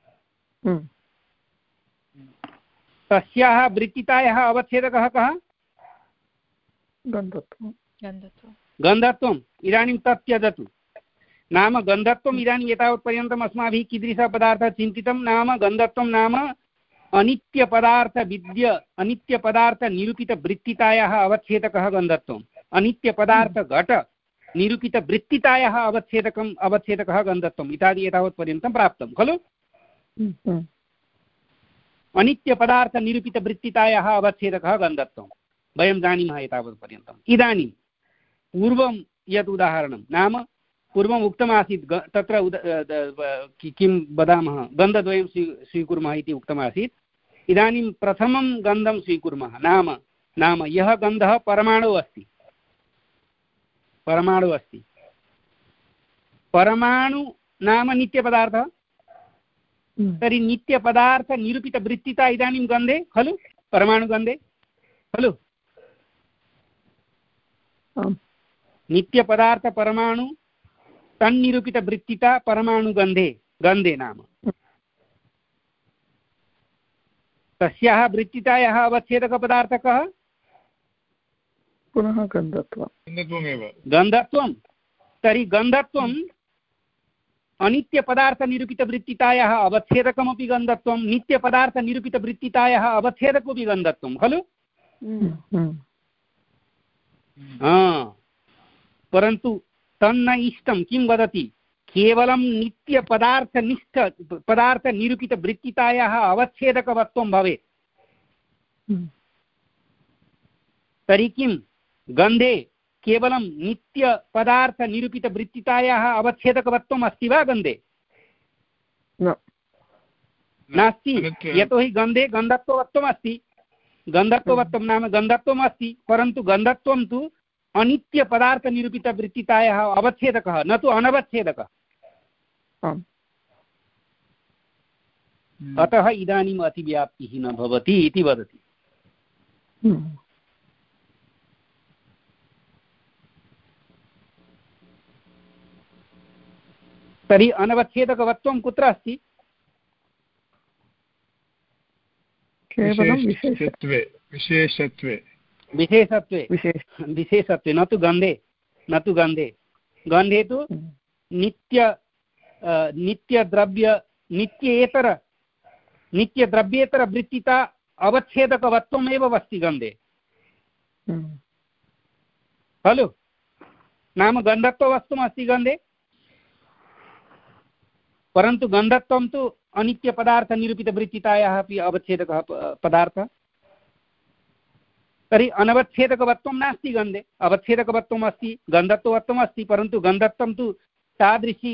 तस्याः वृत्तितायाः अवच्छेदकः कः? गन्धत्वं। गन्धत्वम्। इदानीं तत् त्यजतु। नाम गन्धत्वम् इदानीम् एतावत्पर्यन्तम् अस्माभिः कीदृशः पदार्थः चिन्तितं? नाम गन्धत्वं नाम अनित्यपदार्थविद्य अनित्यपदार्थनिरूपितवृत्तितायाः अवच्छेदकः गन्धत्वम्। अनित्यपदार्थघट निरूपितवृत्तितायाः अवच्छेदकम् अवच्छेदकः गन्धत्वम् इत्यादि एतावत्पर्यन्तं प्राप्तं खलु। अनित्यपदार्थनिरूपितवृत्तितायाः अवच्छेदकः गन्धत्वं वयं जानीमः एतावत्पर्यन्तम्। इदानीं पूर्वं यत् उदाहरणं नाम पूर्वम् उक्तमासीत् तत्र उद किं वदामः गन्धद्वयं स्वी स्वीकुर्मः इति उक्तमासीत्। इदानीं प्रथमं गन्धं स्वीकुर्मः नाम नाम यः गन्धः परमाणुः अस्ति परमाणुः अस्ति परमाणु नाम नित्यपदार्थः। तर्हि नित्यपदार्थनिरूपितवृत्तिता इदानीं गन्धे खलु परमाणुगन्धे खलु नित्यपदार्थपरमाणु तन्निरूपितवृत्तिता परमाणुगन्धे गन्धे नाम तस्याः वृत्तितायाः अवच्छेदकपदार्थः कः? पुनः गन्धत्वं गन्धत्वं। तर्हि गन्धत्वम् अनित्यपदार्थनिरूपितवृत्तितायाः अवच्छेदकमपि गन्धत्वं नित्यपदार्थनिरूपितवृत्तितायाः अवच्छेदकोऽपि गन्धत्वं खलु। परन्तु तन्न इष्टं किं वदति केवलं नित्यपदार्थनिष्ठ पदार्थनिरूपितवृत्तितायाः अवच्छेदकवत्वं भवेत्। तर्हि किं गन्धे केवलं नित्यपदार्थनिरूपितवृत्तितायाः अवच्छेदकवत्वम् अस्ति वा गन्धे? नास्ति। यतोहि गन्धे गन्धत्ववत्वम् अस्ति गन्धत्ववत्वं नाम गन्धत्वम् अस्ति परन्तु गन्धत्वं तु अनित्यपदार्थनिरूपितवृत्तितायाः अवच्छेदकः न तु अनवच्छेदकः। अतः इदानीम् अतिव्याप्तिः न भवति इति वदति। तर्हि अनवच्छेदकवत्वं कुत्र अस्ति? केवलं विशेषत्वे विशेषत्वे विशेषत्वे विशेषत्वे न तु गन्धे न तु गन्धे। गन्धे तु नित्य नित्यद्रव्य नित्येतर नित्यद्रव्येतरवृत्तिता अवच्छेदकवत्वमेव अस्ति गन्धे खलु। नाम गन्धत्ववस्तुम् अस्ति गन्धे परन्तु गन्धत्वं तु अनित्यपदार्थनिरूपितवृत्तितायाः अपि अवच्छेदकः पदार्थः। तर्हि अनवच्छेदकवत्वं नास्ति गन्धे अवच्छेदकवत्वम् अस्ति गन्धत्ववत्वम् अस्ति परन्तु गन्धत्वं तु तादृशी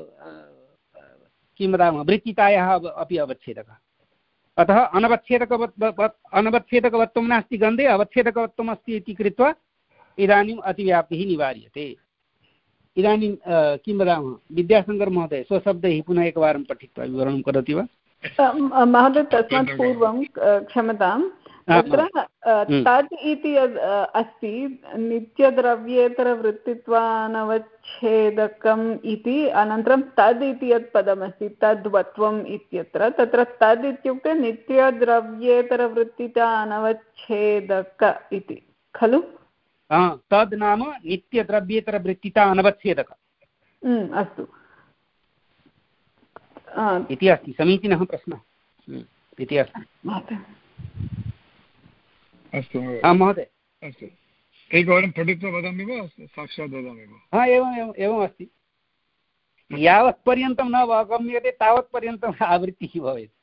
किं वदामः वृत्तितायाः अपि अवच्छेदकः। अतः अनवच्छेदकवत् अनवच्छेदकवत्वं नास्ति गन्धे अवच्छेदकवत्वम् अस्ति इति कृत्वा इदानीम् अतिव्याप्तिः निवार्यते। इदानीं किं वदामः विद्याशङ्करमहोदय स्वशब्दैः पुनः एकवारं पठित्वा विवरणं करोति वा? महोदय तस्मात् पूर्वं क्षम्यतां तत्र तद् इति यद् अस्ति नित्यद्रव्येतरवृत्तित्वानवच्छेदकम् इति अनन्तरं तद् इति यत् पदमस्ति तद्वत्वम् इत्यत्र तत्र तद् इत्युक्ते नित्यद्रव्येतरवृत्तिता अनवच्छेदक इति खलु। तद् नाम नित्यद्रव्येतरवृत्तिता अनवच्छेदक अस्तु इति अस्ति। समीचीनः प्रश्नः इति अस्ति। अस्तु महोदय अस्तु एकवारं पठित्वा वदामि वा साक्षात् वदामि वा? हा एवम् एवम् एवम् अस्ति। यावत्पर्यन्तं न अवगम्यते तावत्पर्यन्तम् आवृत्तिः भवेत्।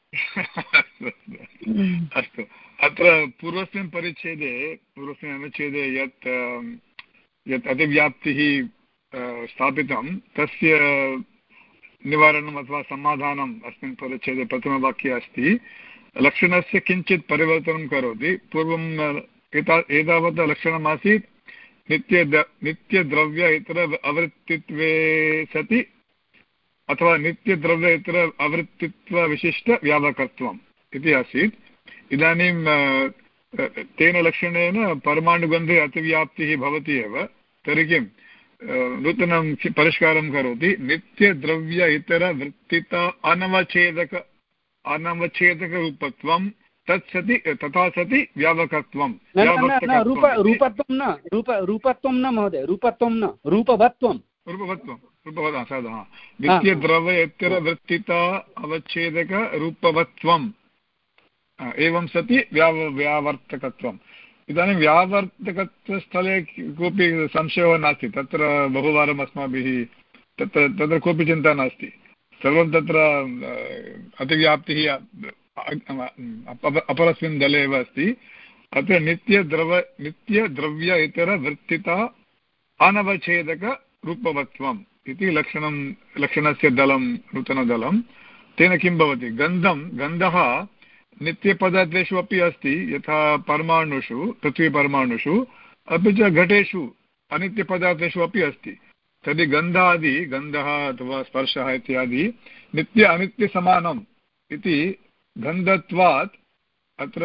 अस्तु अत्र पूर्वस्मिन् परिच्छेदे पूर्वस्मिन् अनुच्छेदे यत् यत् अतिव्याप्तिः स्थापितं तस्य निवारणम् अथवा समाधानम् अस्मिन् परिच्छेदे प्रथमवाक्ये अस्ति लक्षणस्य किञ्चित् परिवर्तनं करोति। पूर्वम् एता एतावत् लक्षणमासीत् नित्य नित्यद्रव्य इतर अवृत्तित्वे सति अथवा नित्यद्रव्य इतर अवृत्तित्वविशिष्टव्यापकत्वम् इति आसीत्। इदानीं तेन लक्षणेन परमाणुगन्धे अतिव्याप्तिः भवति एव। तर्हि किं नूतनं परिष्कारं करोति नित्यद्रव्य इतरवृत्तिता अनवच्छेदक अनवच्छेदकरूपत्वं तत् सति तथा सति व्यापकत्वं रूपत्वं न रूप रूपत्वं न महोदय रूपत्वं न रूपवत्वं रूपवत्वं रूपवत् साधः नित्यद्रव्य इतरवृत्तिता अवच्छेदकरूपवत्वम् एवं सति व्याव व्यावर्तकत्वम्। इदानीं व्यावर्तकत्वस्थले कोऽपि संशयो नास्ति। तत्र बहुवारम् अस्माभिः तत्र तत्र कोऽपि चिन्ता नास्ति। सर्वं तत्र अतिव्याप्तिः अपरस्मिन् दले एव अस्ति। अत्र नित्यद्रव नित्यद्रव्य इतरवृत्तिता अनवच्छेदकरूपवत्वम् इति लक्षणं लक्षणस्य दलं नूतनदलं। तेन किं भवति, गन्धं गन्धः नित्यपदार्थेषु अपि अस्ति, यथा परमाणुषु पृथ्वीपरमाणुषु, अपि च घटेषु अनित्यपदार्थेषु अपि अस्ति। तर्हि गन्धादि गन्धः अथवा स्पर्शः इत्यादि नित्य अनित्यसमानम् इति गन्धत्वात् अत्र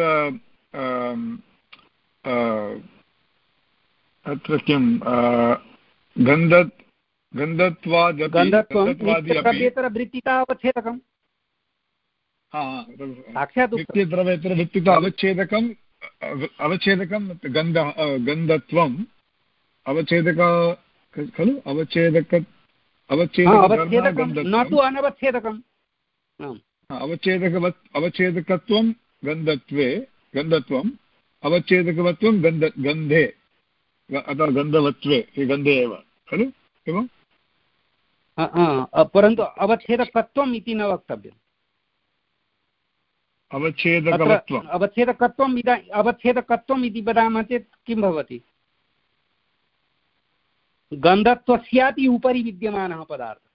अत्र किं गन्ध गन्धत्वादपि गन्धत्वं नित्यद्रव्येतरवृत्तिता अवच्छेदकम् अवच्छेदकं गन्धः गन्धत्वम् अवच्छेदक खलु अवच्छेदक अवच्छेदकं अवच्छेदकवत् अवच्छेदकत्वं गन्धत्वे गन्धत्वम् अवच्छेदकवत्वं गन्ध गन्धे अथवा गन्धवत्वे गन्धे एव खलु एवं। परन्तु अवच्छेदकत्वम् इति न वक्तव्यम्। अवच्छेदकत्वम् अवच्छेदकत्वम् इदा अवच्छेदकत्वम् इति वदामः चेत् किं भवति, गन्धत्वस्यापि उपरि विद्यमानः पदार्थः।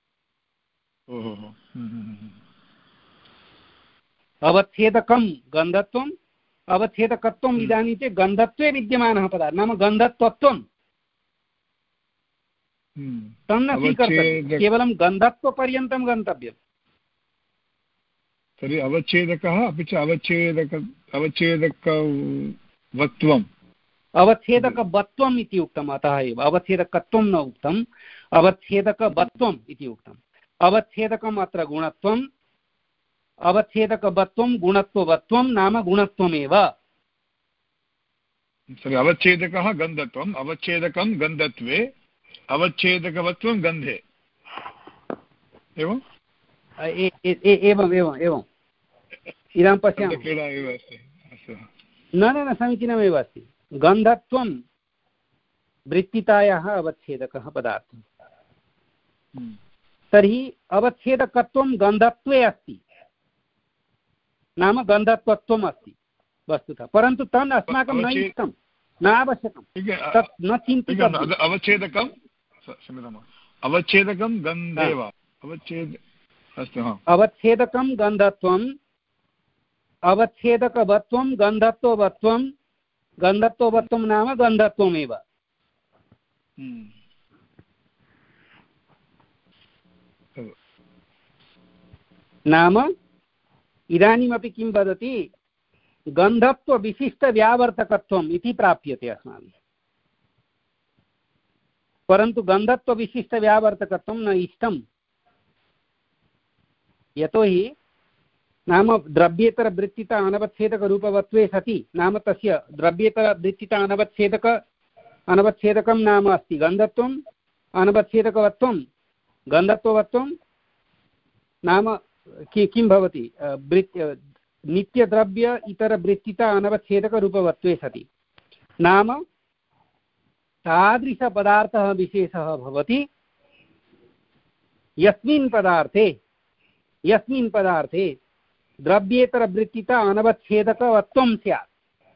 अवच्छेदकं गन्धत्वम् अवच्छेदकत्वम् इदानीं चेत् गन्धत्वे विद्यमानः पदार्थः नाम गन्धत्वत्वं तन्न स्वीकर्तव्यं, केवलं गन्धत्वपर्यन्तं गन्तव्यम्। तर्हि अवच्छेदकः अपि च अवच्छेदक अवच्छेदकवत्वम् अवच्छेदकवत्वम् इति उक्तम्, अतः एव अवच्छेदकत्वं न उक्तम्, अवच्छेदकवत्वम् इति उक्तम्। अवच्छेदकम् अत्र गुणत्वम्, अवच्छेदकवत्वं गुणत्ववत्वं नाम गुणत्वमेव। अवच्छेदकः गन्धत्वम्, अवच्छेदकं गन्धत्वे, अवच्छेदकवत्वं गन्धे, एवं एवम् एवम् एवम् इदानीं पश्यामः। न न न समीचीनमेव अस्ति। गन्धत्वं वृत्तितायाः अवच्छेदकः पदार्थः, तर्हि अवच्छेदकत्वं गन्धत्वे अस्ति नाम गन्धत्वत्वम् अस्ति वस्तुतः, परन्तु तन् अस्माकं न इष्टं, न आवश्यकं, तत् न चिन्तितव्यम्। अवच्छेदकं अवच्छेदकं गन्धे वा अवच्छेद अस्तु अवच्छेदकं गन्धत्वम् अवच्छेदकवत्वं गन्धत्ववत्वं गन्धत्ववत्वं नाम गन्धत्वमेव। नाम इदानीमपि किं वदति, गन्धत्वविशिष्टव्यावर्तकत्वम् इति प्राप्यते अस्माभिः, परन्तु गन्धत्वविशिष्टव्यावर्तकत्वं न इष्टम्। यतोहि नाम द्रव्येतरवृत्तिता अनवच्छेदकरूपवत्वे सति नाम तस्य द्रव्येतरवृत्तिता अनवच्छेदक अनवच्छेदकं नाम अस्ति गन्धत्वम्, अनवच्छेदकवत्वं गन्धत्ववत्वं नाम कि किं भवति, नित्यद्रव्य इतरवृत्तिता अनवच्छेदकरूपवत्वे सति नाम तादृशपदार्थः विशेषः भवति यस्मिन् पदार्थे यस्मिन् पदार्थे द्रव्येतरवृत्तिता अनवच्छेदकवत्वं स्यात्।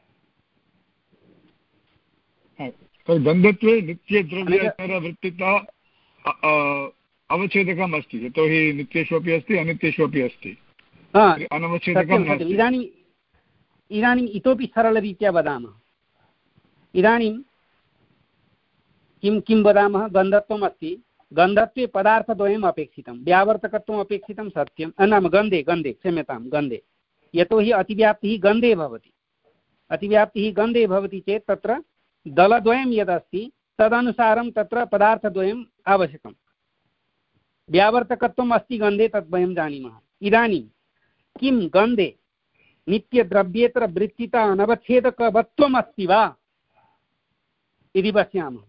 गन्धत्वे नित्यद्रव्येतरवृत्तिता अवच्छेदकम् अस्ति, यतोहि नित्येषु अपि अस्ति अनित्येषु अपि अस्ति, अनवच्छेदकं नास्ति। इदानीम् इदानीम् इतोपि सरलरीत्या वदामः। इदानीं किं किं वदामः, गन्धत्वम् अस्ति, गन्धत्वे पदार्थद्वयम् अपेक्षितं, व्यावर्तकत्वम् अपेक्षितं सत्यं, नाम गन्धे गन्धे क्षम्यतां गन्धे, यतोहि अतिव्याप्तिः गन्धे भवति। अतिव्याप्तिः गन्धे भवति चेत् तत्र दलद्वयं यदस्ति तदनुसारं तत्र पदार्थद्वयम् आवश्यकं। व्यावर्तकत्वम् अस्ति गन्धे, तद् वयं जानीमः। इदानीं किं गन्धे नित्यद्रव्येतरवृत्तिता अनवच्छेदकवत्वम् अस्ति वा इति पश्यामः।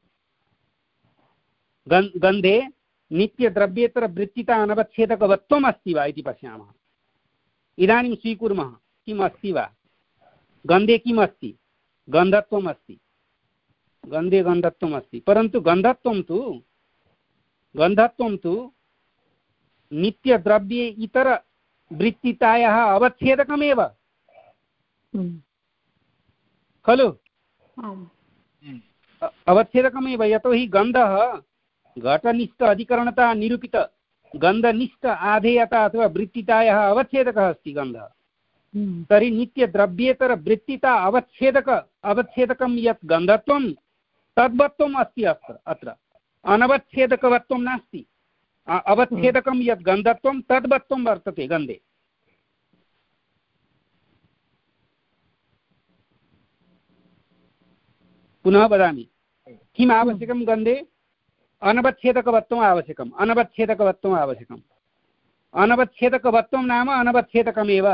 गन्धे नित्यद्रव्येतरवृत्तिता अनवच्छेदकवत्वम् अस्ति वा इति पश्यामः। इदानीं स्वीकुर्मः किम् अस्ति वा, गन्धे किम् अस्ति, गन्धत्वम् अस्ति, गन्धे गन्धत्वम् अस्ति, परन्तु गन्धत्वं तु गन्धत्वं तु नित्यद्रव्ये इतर वृत्तितायाः अवच्छेदकमेव खलु अवच्छेदकमेव यतोहि गन्धः घटनिष्ठ अधिकरणता निरूपित गन्धनिष्ठ आधेयता अथवा वृत्तितायाः अवच्छेदकः अस्ति गन्धः तर्हि नित्यद्रव्येतरवृत्तिता अवच्छेदक अवच्छेदकं यत् गन्धत्वं तद्वत्वम् अस्ति अत्र अत्र अनवच्छेदकवत्वं नास्ति अवच्छेदकं यत् गन्धत्वं तद्वत्वं वर्तते गन्धे पुनः वदामि किम् आवश्यकं गन्धे अनवच्छेदकवत्वम् आवश्यकम् अनवच्छेदकवत्वम् आवश्यकम् अनवच्छेदकवत्वं नाम अनवच्छेदकमेव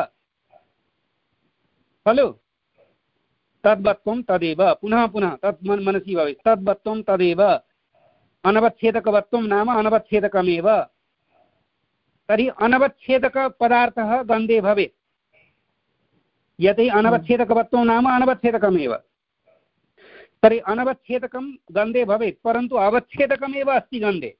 खलु तद्वत्वं तदेव पुनः पुनः तत् मनसि भवेत् तद्वत्वं तदेव अनवच्छेदकवत्वं नाम अनवच्छेदकमेव तर्हि अनवच्छेदकपदार्थः गन्धे भवेत् यदि अनवच्छेदकवत्वं नाम अनवच्छेदकमेव तर्हि अनवच्छेदकं गन्धे भवेत् परन्तु अवच्छेदकमेव अस्ति गन्धे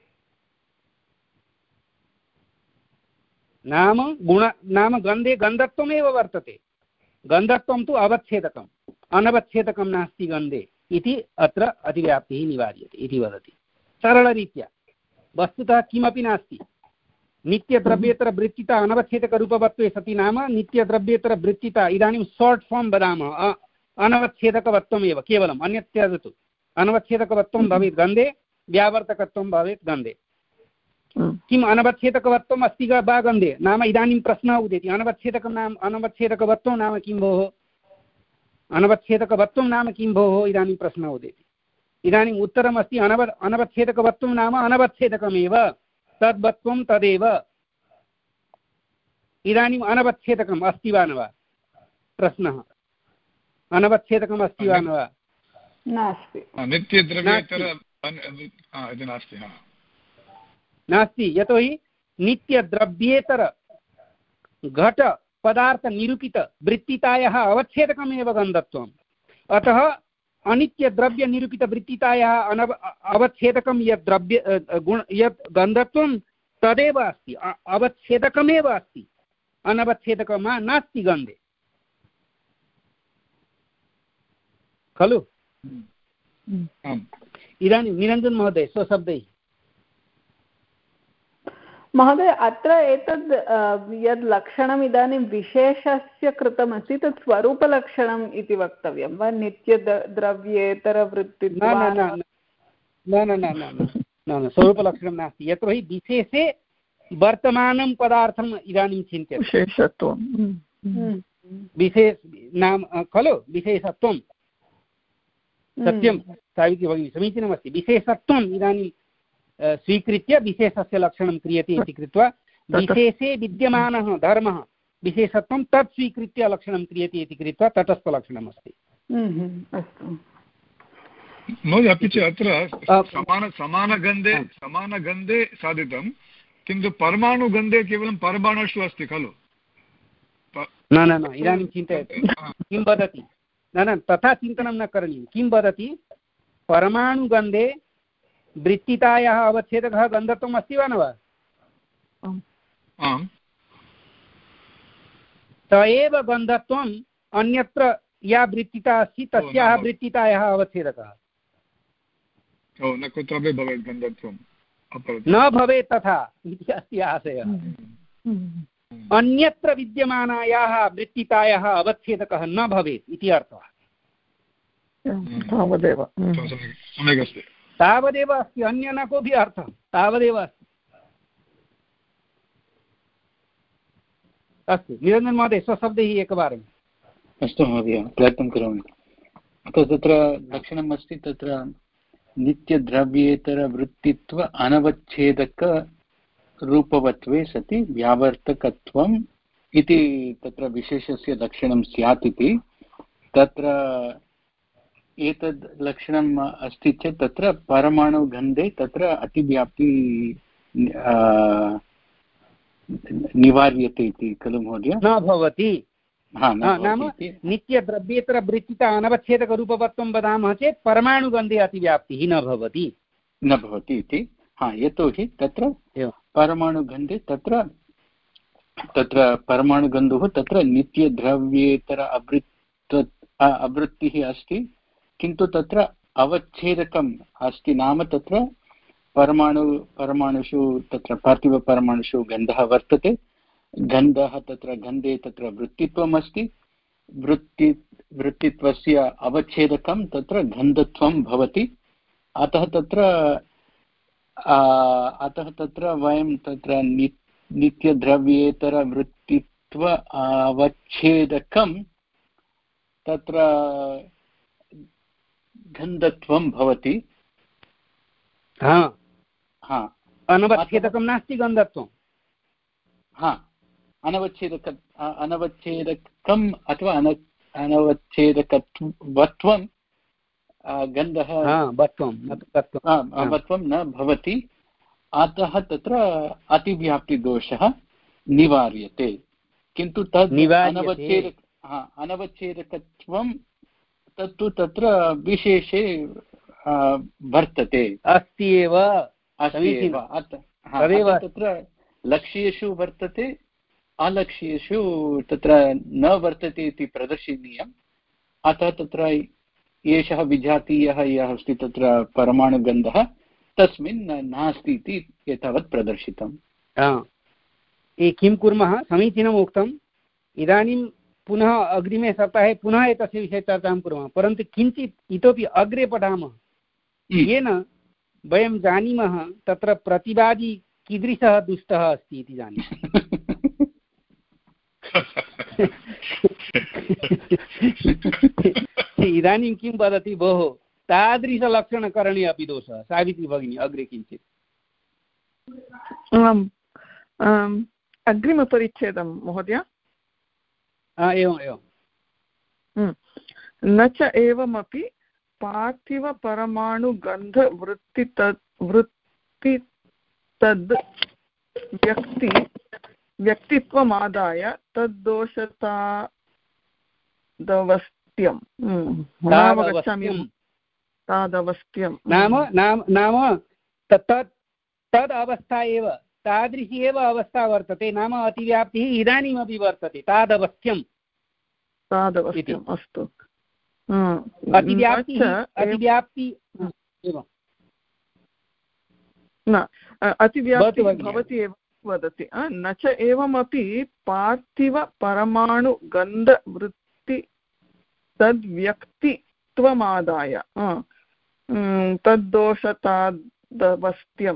नाम गुण नाम गन्धे गन्धत्वमेव वर्तते गन्धत्वं तु अवच्छेदकम् अनवच्छेदकं नास्ति गन्धे इति अत्र अतिव्याप्तिः निवार्यते इति वदति सरलरीत्या वस्तुतः किमपि नास्ति नित्यद्रव्येतरवृत्तिता अनवच्छेदकरूपवत्वे सति नाम नित्यद्रव्येतरवृत्तिता इदानीं शार्ट् फार्म् वदामः अनवच्छेदकवत्वमेव केवलम् अन्यत् त्यजतु अनवच्छेदकवत्वं भवेत् गन्धे व्यावर्तकत्वं भवेत् गन्धे किम् अनवच्छेदकवत्वम् अस्ति वा गन्धे नाम इदानीं प्रश्नः उदेति अनवच्छेदकं नाम अनवच्छेदकवत्वं नाम किं भोः अनवच्छेदकवत्वं नाम किं भोः इदानीं प्रश्नः उदेति इदानीम् उत्तरम् अस्ति अनव अनवच्छेदकवत्वं नाम अनवच्छेदकमेव तद्वत्वं तदेव इदानीम् अनवच्छेदकम् अस्ति वा न वा प्रश्नः अनवच्छेदकम् अस्ति वा न वा नास्ति नित्यद्रव्येतर नास्ति नास्ति यतोहि नित्यद्रव्येतर घट पदार्थ निरूपित वृत्तितायाः अवच्छेदकमेव गन्धत्वम् अतः अनित्यद्रव्य निरूपित वृत्तितायाः अनव अवच्छेदकं यत् द्रव्य गुण यत् गन्धत्वं तदेव अस्ति अवच्छेदकमेव अस्ति अनवच्छेदकं नास्ति गन्धे खलु इदानीं निरञ्जन महोदय स्वशब्दैः महोदय अत्र एतद् यद् लक्षणम् इदानीं विशेषस्य कृतमस्ति तत् स्वरूपलक्षणम् इति वक्तव्यं वा नित्यद्रव्येतरवृत्ति न न न न स्वरूपलक्षणं नास्ति यतोहि विशेषे वर्तमानं पदार्थम् इदानीं चिन्त्यते विशेषत्वं विशेष नाम खलु विशेषत्वं सत्यं सावित्री भगिनी समीचीनमस्ति विशेषत्वम् इदानीं स्वीकृत्य विशेषस्य लक्षणं क्रियते इति कृत्वा विशेषे विद्यमानः धर्मः विशेषत्वं तत् स्वीकृत्य लक्षणं क्रियते इति कृत्वा तटस्थलक्षणमस्ति महोदय अपि च अत्र समान समानगन्धे समानगन्धे साधितं किन्तु परमाणुगन्धे केवलं परमाणुषु अस्ति खलु न न न इदानीं चिन्तयतु किं वदति न न तथा चिन्तनं न करणीयं किं वदति परमाणुगन्धे वृत्तितायाः अवच्छेदकः गन्धत्वम् अस्ति वा न वा स एव गन्धत्वम् अन्यत्र या वृत्तिता अस्ति तस्याः वृत्तितायाः अवच्छेदकः न कुत्रापि भवेत् गन्धत्वं न भवेत् तथा इति अस्ति आशयः अन्यत्र विद्यमानायाः वृत्तितायाः अवच्छेदकः न भवेत् इति अर्थः तावदेव सम्यक् अस्ति तावदेव अस्ति अन्य न कोऽपि अर्थः तावदेव अस्ति अस्तु निरञ्जन महोदय स्वशब्दैः एकवारम् अस्तु महोदय प्रयत्नं करोमि अतः तत्र लक्षणम् अस्ति तत्र नित्यद्रव्येतरवृत्तित्व अनवच्छेदकरूपवत्वे सति व्यावर्तकत्वम् इति तत्र विशेषस्य लक्षणं स्यात् इति तत्र एतद् लक्षणम् अस्ति चेत् तत्र परमाणुगन्धे तत्र अतिव्याप्ति निवार्यते इति खलु महोदय न भवति नाम नित्यद्रव्येतरवृत्तिता अनवच्छेदकरूपवत्वं वदामः चेत् परमाणुगन्धे अतिव्याप्तिः न भवति न भवति इति हा यतोहि तत्र परमाणुगन्धे तत्र तत्र परमाणुगन्धुः तत्र नित्यद्रव्येतर अवृत्त अवृत्तिः अस्ति, किन्तु तत्र अवच्छेदकम् अस्ति। नाम तत्र परमाणु परमाणुषु तत्र पार्थिवपरमाणुषु गन्धः वर्तते, गन्धः तत्र गन्धे तत्र वृत्तित्वम् अस्ति, वृत्ति वृत्तित्वस्य अवच्छेदकं तत्र गन्धत्वं भवति। अतः तत्र अतः तत्र वयं तत्र नि नित्यद्रव्येतरवृत्तित्व अवच्छेदकं तत्र गन्धत्वं भवति। हा हा अनवच्छेदकं नास्ति गन्धत्वं। हा अनवच्छेदक अनवच्छेदकम् अथवा अन अनवच्छेदकत्वं गन्धः वत्वं न भवति। अतः तत्र अतिव्याप्तिदोषः निवार्यते, किन्तु तद् अनवच्छेदक अनवच्छेदकत्वं तत्तु तत्र विशेषे वर्तते अस्ति एव तत्र लक्ष्येषु वर्तते, अलक्ष्येषु तत्र न वर्तते इति प्रदर्शनीयम्। अतः तत्र एषः विजातीयः यः अस्ति तत्र परमाणुगन्धः तस्मिन् नास्ति इति एतावत् प्रदर्शितम्। किं कुर्मः, समीचीनम् उक्तम्। इदानीं पुनः अग्रिमे सप्ताहे पुनः एतस्य विषये चर्चां कुर्मः, परन्तु किञ्चित् इतोपि अग्रे पठामः, येन वयं जानीमः तत्र प्रतिवादी कीदृशः दुष्टः अस्ति इति जानीमः। इदानीं किं वदति भोः, तादृशलक्षणकरणे अपि दोषः। सावित्री भगिनी अग्रे किञ्चित्। अग्रिमपरिच्छेदं महोदय। एवम् एवं न च एवमपि पार्थिवपरमाणुगन्धवृत्ति तद् वृत्ति तद् व्यक्ति व्यक्तित्वमादाय तद्दोषतादवस्थ्यं तादवस्थ्यं नाम नाम नाम तत् तद् अवस्था एव, तादृशी एव अवस्था वर्तते। नाम अतिव्याप्तिः इदानीमपि वर्तते, तादवस्थ्यं तादवस्थ्यम् अस्तु। अतिव्याप्ति अतिव्याप्ति एवं न अतिव्याप्ति भवति एव वदति। न च एवमपि पार्थिवपरमाणुगन्धवृत्ति तद्व्यक्तित्वमादाय तद्दोषतादवस्थ्यं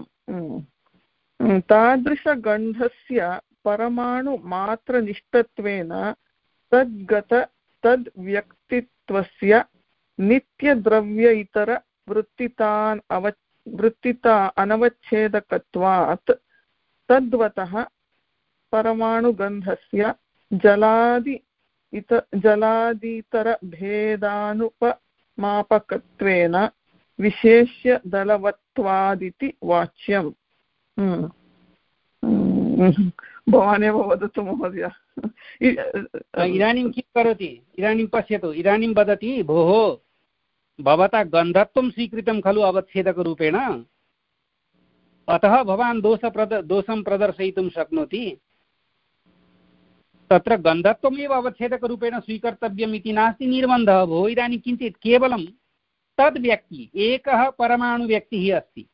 तादृशगन्धस्य परमाणुमात्रनिष्ठत्वेन तद्गत तद्व्यक्तित्वस्य नित्यद्रव्य इतरवृत्तितान् अव वृत्तिता अनवच्छेदकत्वात् तद्वतः परमाणुगन्धस्य जलादि इत जलादितरभेदानुपमापकत्वेन विशेष्य दलवत्वादिति वाच्यम्। भवानेव वदतु महोदय। इदानीं किं करोति, इदानीं पश्यतु, इदानीं वदति भोः भवता गन्धत्वं स्वीकृतं खलु अवच्छेदकरूपेण, अतः भवान् दोषप्रद दोषं प्रदर्शयितुं शक्नोति। तत्र गन्धत्वमेव अवच्छेदकरूपेण स्वीकर्तव्यम् इति नास्ति निर्बन्धः भोः। इदानीं किञ्चित् केवलं तद् व्यक्ति एकः परमाणुव्यक्तिः अस्ति,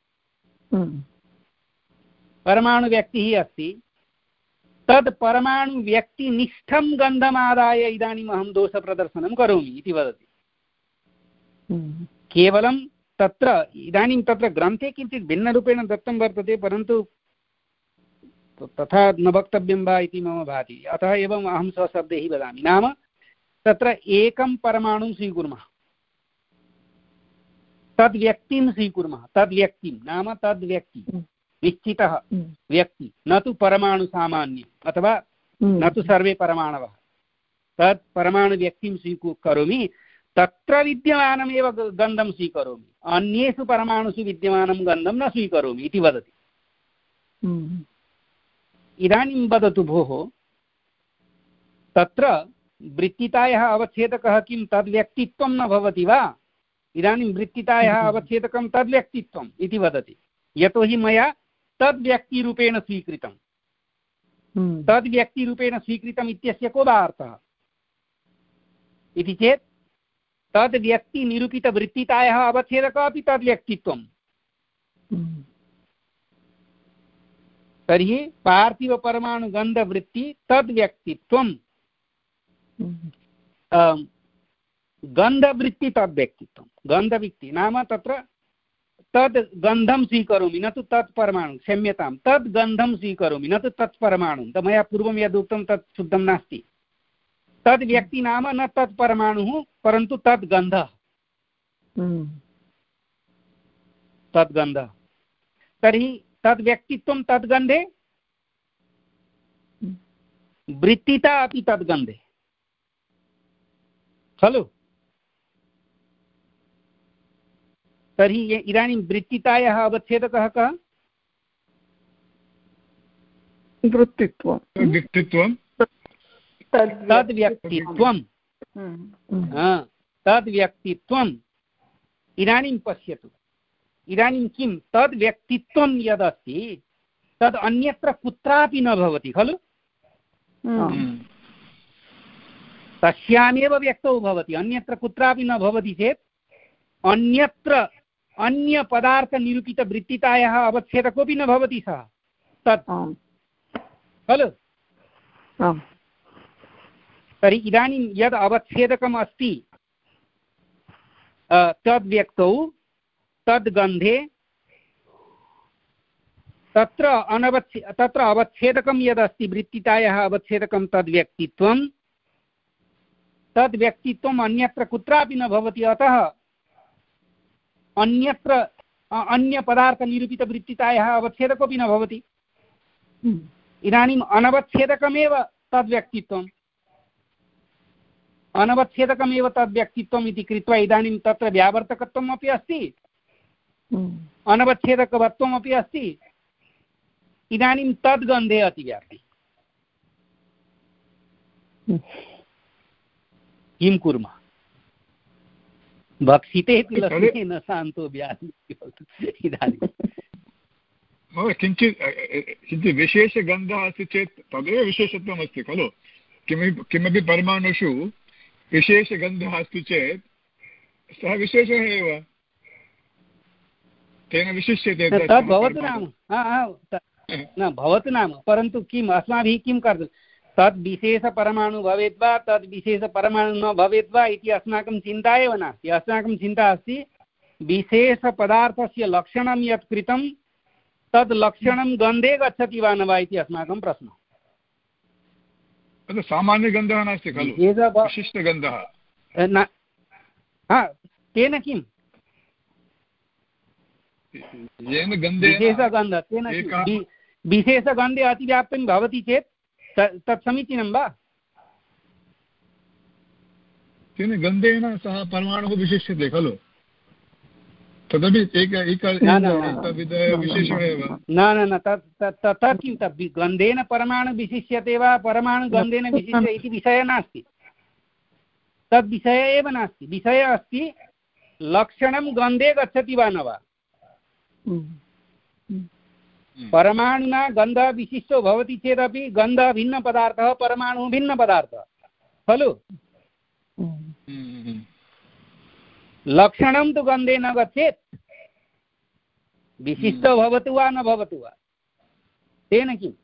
परमाणुव्यक्तिः अस्ति, तद् परमाणुव्यक्तिनिष्ठं गन्धमादाय इदानीम् अहं दोषप्रदर्शनं करोमि इति वदति। केवलं तत्र इदानीं तत्र ग्रन्थे किञ्चित् भिन्नरूपेण दत्तं वर्तते, परन्तु तथा न वक्तव्यं वा इति मम भाति। अतः एवम् अहं स्वशब्दैः वदामि। नाम तत्र एकं परमाणुं स्वीकुर्मः, तद्व्यक्तिं स्वीकुर्मः, तद्व्यक्तिं नाम तद्व्यक्ति निश्चितः व्यक्ति, न तु परमाणु सामान्य अथवा न तु सर्वे परमाणवः। तत् परमाणुव्यक्तिं स्वीकरोमि, तत्र विद्यमानमेव गन्धं स्वीकरोमि, अन्येषु परमाणुषु विद्यमानं गन्धं न स्वीकरोमि इति वदति। इदानीं वदतु भोः, तत्र वृत्तितायाः अवच्छेदकः किं तद्व्यक्तित्वं न भवति वा? इदानीं वृत्तितायाः अवच्छेदकं तद्व्यक्तित्वम् इति वदति, यतोहि मया तद्व्यक्तिरूपेण स्वीकृतं। तद्व्यक्तिरूपेण स्वीकृतम् इत्यस्य को वा अर्थः इति चेत् तद्व्यक्तिनिरूपितवृत्तितायाः अवच्छेदकः अपि तद्व्यक्तित्वम्। तर्हि पार्थिवपरमाणुगन्धवृत्ति तद्व्यक्तित्वं, गन्धवृत्ति तद्व्यक्तित्वं। गन्धवृत्ति नाम तत्र तद् गन्धं स्वीकरोमि न तु तत् परमाणु, क्षम्यतां, तद् गन्धं स्वीकरोमि न तु तत् परमाणु। मया पूर्वं यदुक्तं तत् शुद्धं नास्ति। तद् व्यक्ति नाम न तत् परमाणुः परन्तु तद् गन्धः, तद् गन्धः। तर्हि तद् व्यक्तित्वं तद् गन्धे, वृत्तिता अपि तद् गन्धे खलु। तर्हि इदानीं वृत्तितायाः अवच्छेदकः कः? वृत्तित्वं, व्यक्तित्वं, तद्व्यक्तित्वं, तद्व्यक्तित्वम्। इदानीं पश्यतु, इदानीं किं तद्व्यक्तित्वं यदस्ति तद् अन्यत्र कुत्रापि न भवति खलु। तस्यामेव व्यक्तौ भवति, अन्यत्र कुत्रापि न भवति चेत् अन्यत्र अन्यपदार्थनिरूपितवृत्तितायाः अवच्छेदकोऽपि न भवति सः तत् खलु। तर्हि इदानीं यद् अवच्छेदकम् अस्ति तद्व्यक्तौ तद्गन्धे, तत्र अनवच्छे तत्र अवच्छेदकं यदस्ति वृत्तितायाः अवच्छेदकं तद्व्यक्तित्वं, तद्व्यक्तित्वम् अन्यत्र कुत्रापि न भवति। अतः अन्यत्र अन्यपदार्थनिरूपितवृत्तितायाः अवच्छेदकोऽपि न भवति। इदानीम् अनवच्छेदकमेव तद्व्यक्तित्वम्, अनवच्छेदकमेव तद्व्यक्तित्वम् इति कृत्वा इदानीं तत्र व्यावर्तकत्वम् अपि अस्ति, अनवच्छेदकत्वम् अपि अस्ति। इदानीं तद्गन्धे अतिव्याप्ति। किं कुर्मः? भक्षिते तिलस्ये न शान्तो व्याधि। इदानीं किञ्चित् किञ्चित् विशेषगन्धः अस्ति चेत् तदेव विशेषत्वम् अस्ति खलु। किमपि किमपि परमाणुषु विशेषगन्धः अस्ति चेत् सः विशेषः एव, तेन विशिष्यते। तद् भवतु नाम, न भवतु नाम, परन्तु किम् अस्माभिः किं कर्तव्यं? तद् विशेषपरमाणु भवेत् वा तद् विशेषपरमाणु न भवेत् वा इति अस्माकं चिन्ता एव नास्ति। अस्माकं चिन्ता अस्ति विशेषपदार्थस्य लक्षणं यत् कृतं तद् लक्षणं गन्धे गच्छति वा न वा इति अस्माकं प्रश्नः। सामान्यगन्धः नास्ति खलु, विशिष्टगन्धः। तेन किं येन गन्धे विशेषगन्धः तेन विशेषगन्धे अतिव्याप्तं भवति चेत् तत् समीचीनं वा? तेन गन्धेन सः परमाणुः विशिष्यते खलु, तदपि एक विशेषः एव। न न न तथा किं तद् गन्धेन परमाणु विशिष्यते वा परमाणु गन्धेन विशिष्यते इति विषयः नास्ति, तद् विषयः एव नास्ति। विषयः अस्ति लक्षणं गन्धे गच्छति वा न वा। परमाणुना गन्धः विशिष्टो भवति चेदपि गन्धः भिन्नपदार्थः, परमाणुः भिन्नपदार्थः खलु। लक्षणं तु गन्धे न गच्छेत्, विशिष्टो भवतु वा न भवतु वा, तेन किम्।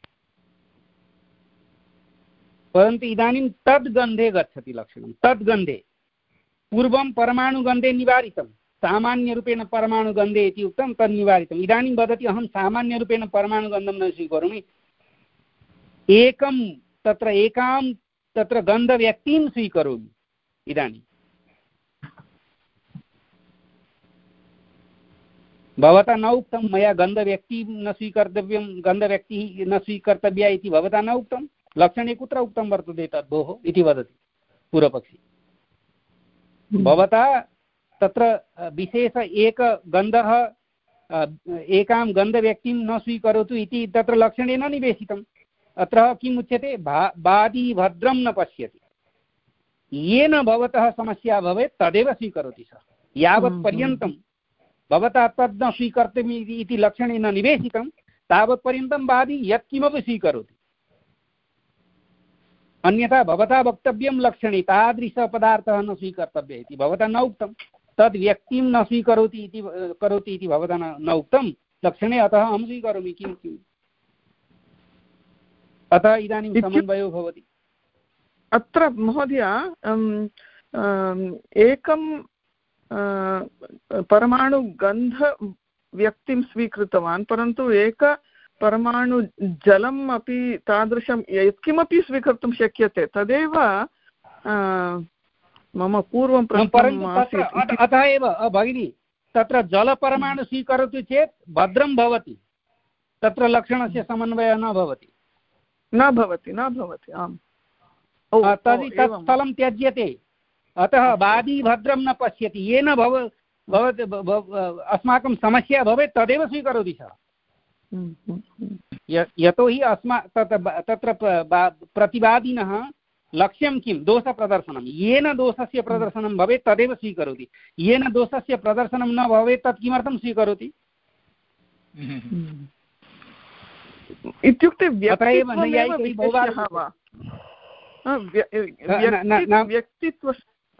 परन्तु इदानीं तद्गन्धे गच्छति लक्षणं, तद्गन्धे। पूर्वं परमाणुगन्धे निवारितं, सामान्यरूपेण परमाणुगन्धे इति उक्तं, तद् निवारितम्। इदानीं वदति अहं सामान्यरूपेण परमाणुगन्धं न स्वीकरोमि, एकं तत्र एकां तत्र गन्धव्यक्तिं स्वीकरोमि। इदानीं भवता न उक्तं मया गन्धव्यक्तिं न स्वीकर्तव्यं, गन्धव्यक्तिः न स्वीकर्तव्या इति भवता न उक्तं। लक्षणे कुत्र उक्तं वर्तते तद् भोः इति वदति पूर्वपक्षी। भवता तत्र विशेष एक गन्धः एकां गन्धव्यक्तिं न स्वीकरोतु इति तत्र लक्षणे न निवेशितम्। अत्र किम् उच्यते? भा बादी भद्रं न पश्यति, येन भवतः समस्या भवेत् तदेव स्वीकरोति सः। यावत् पर्यन्तं भवता तद् न स्वीकर्तव्यम् इति लक्षणे न निवेशितं तावत् पर्यन्तं बादी यत्किमपि स्वीकरोति, अन्यथा भवता वक्तव्यं लक्षणे तादृशपदार्थः न स्वीकर्तव्यः इति भवता न उक्तं। तद् व्यक्तिं न स्वीकरोति इति करोति इति भवता न उक्तं लक्षणे, अतः अहं स्वीकरोमि किं किम् अतः इदानीं समन्वयो भवति। अत्र महोदय एकं परमाणुगन्धव्यक्तिं स्वीकृतवान्, परन्तु एक परमाणु जलम् अपि तादृशं यत्किमपि स्वीकर्तुं शक्यते, तदेव मम पूर्वं प्रश्नम् आसीत्। अतः एव भगिनी तत्र जलपरमाणु स्वीकरोति चेत् भद्रं भवति, तत्र लक्षणस्य समन्वयः न भवति न भवति न भवति आम् तर्हि तत् स्थलं त्यज्यते। अतः वादी भद्रं न पश्यति, येन भव भवत् अस्माकं समस्या भवेत् तदेव स्वीकरोति सः। यतोहि अस्मा तत्र प्रतिवादिनः लक्ष्यं किं दोषप्रदर्शनं, येन दोषस्य प्रदर्शनं भवेत् तदेव स्वीकरोति, येन दोषस्य प्रदर्शनं न भवेत् तत् किमर्थं स्वीकरोति इत्युक्ते व्यक्तित्व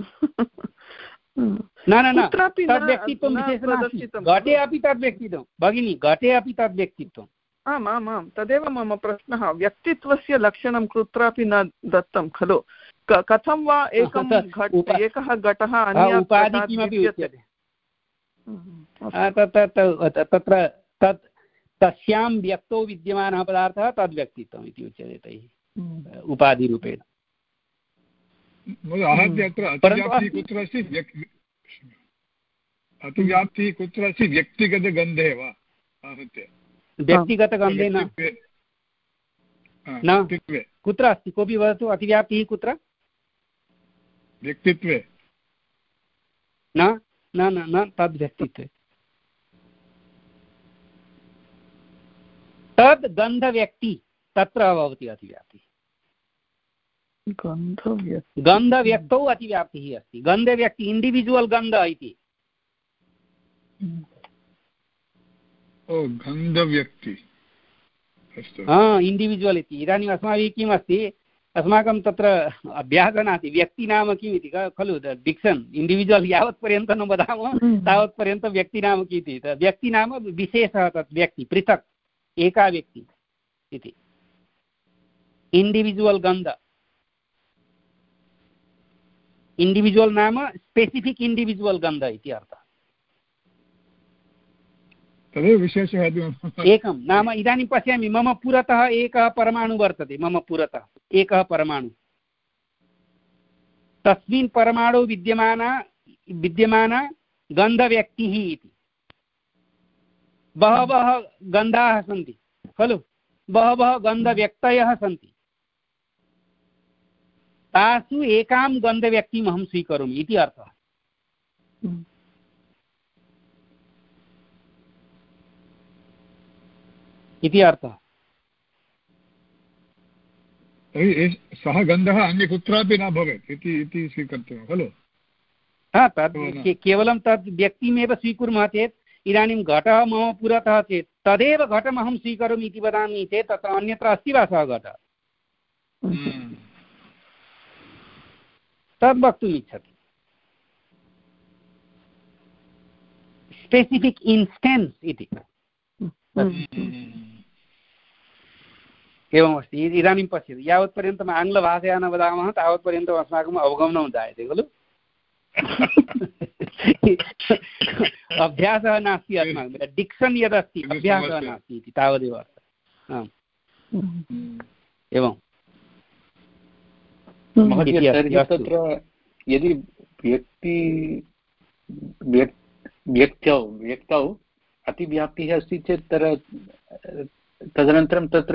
न न न तद् व्यक्तित्वं विशेषः नास्ति, घटे अपि तद् व्यक्तित्वं भगिनी, घटे अपि तद् व्यक्तित्वम्। आम् आम् आम् तदेव मम प्रश्नः, व्यक्तित्वस्य लक्षणं कुत्रापि न दत्तं खलु, कथं वा एकं एकः घटः तत्र तत् तस्यां व्यक्तौ विद्यमानः पदार्थः तद् व्यक्तित्वम् इति उच्यते तैः उपाधिरूपेण। आहत्य अत्र अतिव्याप्तिः कुत्र अस्ति, अतिव्याप्तिः कुत्र अस्ति, व्यक्तिगतगन्धे वा आहत्य व्यक्तिगतगन्धे न कुत्र अस्ति, कोऽपि वदतु अतिव्याप्तिः कुत्र व्यक्तित्वे न न न तद् व्यक्तित्वे, तद् गन्धव्यक्ति तत्र भवति अतिव्याप्तिः। गन्धव्यक्तौ अतिव्याप्तिः अस्ति, गन्धव्यक्ति इण्डिविजुवल् गन्ध इति। ओ गन्धव्यक्ति इण्डिविजुवल् इति। इदानीम् अस्माभिः किम् अस्ति, अस्माकं तत्र अभ्यासः नास्ति व्यक्ति नाम किम् इति खलु, डिक्शन् इण्डिविजुवल् यावत्पर्यन्तं न वदामः तावत्पर्यन्तं व्यक्ति नाम किम् इति। व्यक्ति नाम विशेषः, तत् व्यक्ति पृथक् एका व्यक्ति इति, इण्डिविजुवल् गन्ध। इण्डिविजुवल् नाम स्पेसिफिक् इण्डिविजुवल् गन्ध इति अर्थः। तदेव विशेषः एकं नाम इदानीं पश्यामि मम पुरतः एकः परमाणु वर्तते, मम पुरतः एकः परमाणु, तस्मिन् परमाणु विद्यमान विद्यमान गन्धव्यक्तिः इति। बहवः गन्धाः सन्ति खलु, बहवः गन्धव्यक्तयः सन्ति, तासु एकां गन्धव्यक्तिम् अहं स्वीकरोमि इति अर्थः। इति अर्थः। सः गन्धः अन्य कुत्रापि न भवेत् इति स्वीकर्तव्यं खलु। हा तद् केवलं तद् व्यक्तिमेव स्वीकुर्मः चेत्, इदानीं घटः मम पुरतः चेत् तदेव घटमहं स्वीकरोमि इति वदामि चेत् तत्र अन्यत्र अस्ति वा सः घटः, तद् वक्तुम् इच्छति। स्पेसिफिक् इन्स्टेन्स् इति एवमस्ति। इदानीं पश्यतु, यावत्पर्यन्तम् आङ्ग्लभाषया न वदामः तावत्पर्यन्तम् अस्माकम् अवगमनं जायते खलु। अभ्यासः नास्ति अस्माकं, डिक्शन् यदस्ति अभ्यासः नास्ति इति तावदेव अर्थः। एवं तत्र यदि व्यक्ति व्यक्तौ व्यक्तौ अतिव्याप्तिः अस्ति चेत् तत्र तदनन्तरं तत्र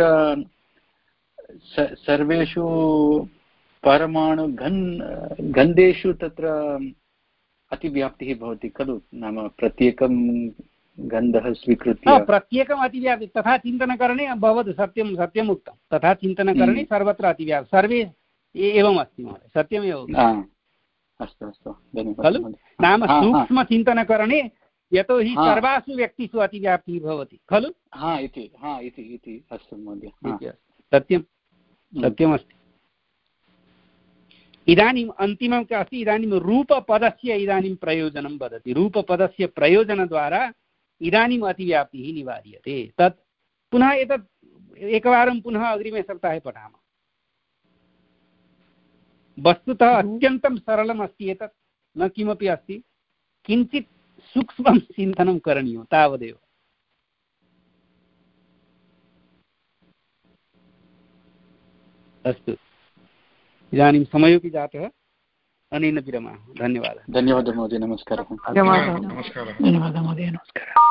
सर्वेषु परमाणु घन् गन्धेषु तत्र अतिव्याप्तिः भवति खलु, नाम प्रत्येकं गन्धः स्वीकृत्य प्रत्येकम् अतिव्याप्ति तथा चिन्तनकरणे भवतु, सत्यं सत्यम् उक्तं, तथा चिन्तनकरणे सर्वत्र अतिव्याप्ति सर्वे एवम् अस्ति महोदय, सत्यमेव। अस्तु अस्तु खलु, नाम सूक्ष्मचिन्तनकरणे यतोहि सर्वासु व्यक्तिषु अतिव्याप्तिः भवति खलु। हा इति हा इति इति अस्तु महोदय, सत्यं सत्यमस्ति। इदानीम् अन्तिमं का अस्ति इदानीं रूपपदस्य इदानीं प्रयोजनं वदति रूपपदस्य प्रयोजनद्वारा इदानीम् अतिव्याप्तिः निवार्यते तत् पुनः एतत् एकवारं पुनः अग्रिमे सप्ताहे पठामः वस्तुतः अत्यन्तं सरलम् अस्ति एतत् न किमपि अस्ति किञ्चित् सूक्ष्मं चिन्तनं करणीयं तावदेव अस्तु इदानीं समयोपि जातः अनेन विरमामः धन्यवादः धन्यवादः महोदय नमस्कारः धन्यवादः महोदय नमस्कारः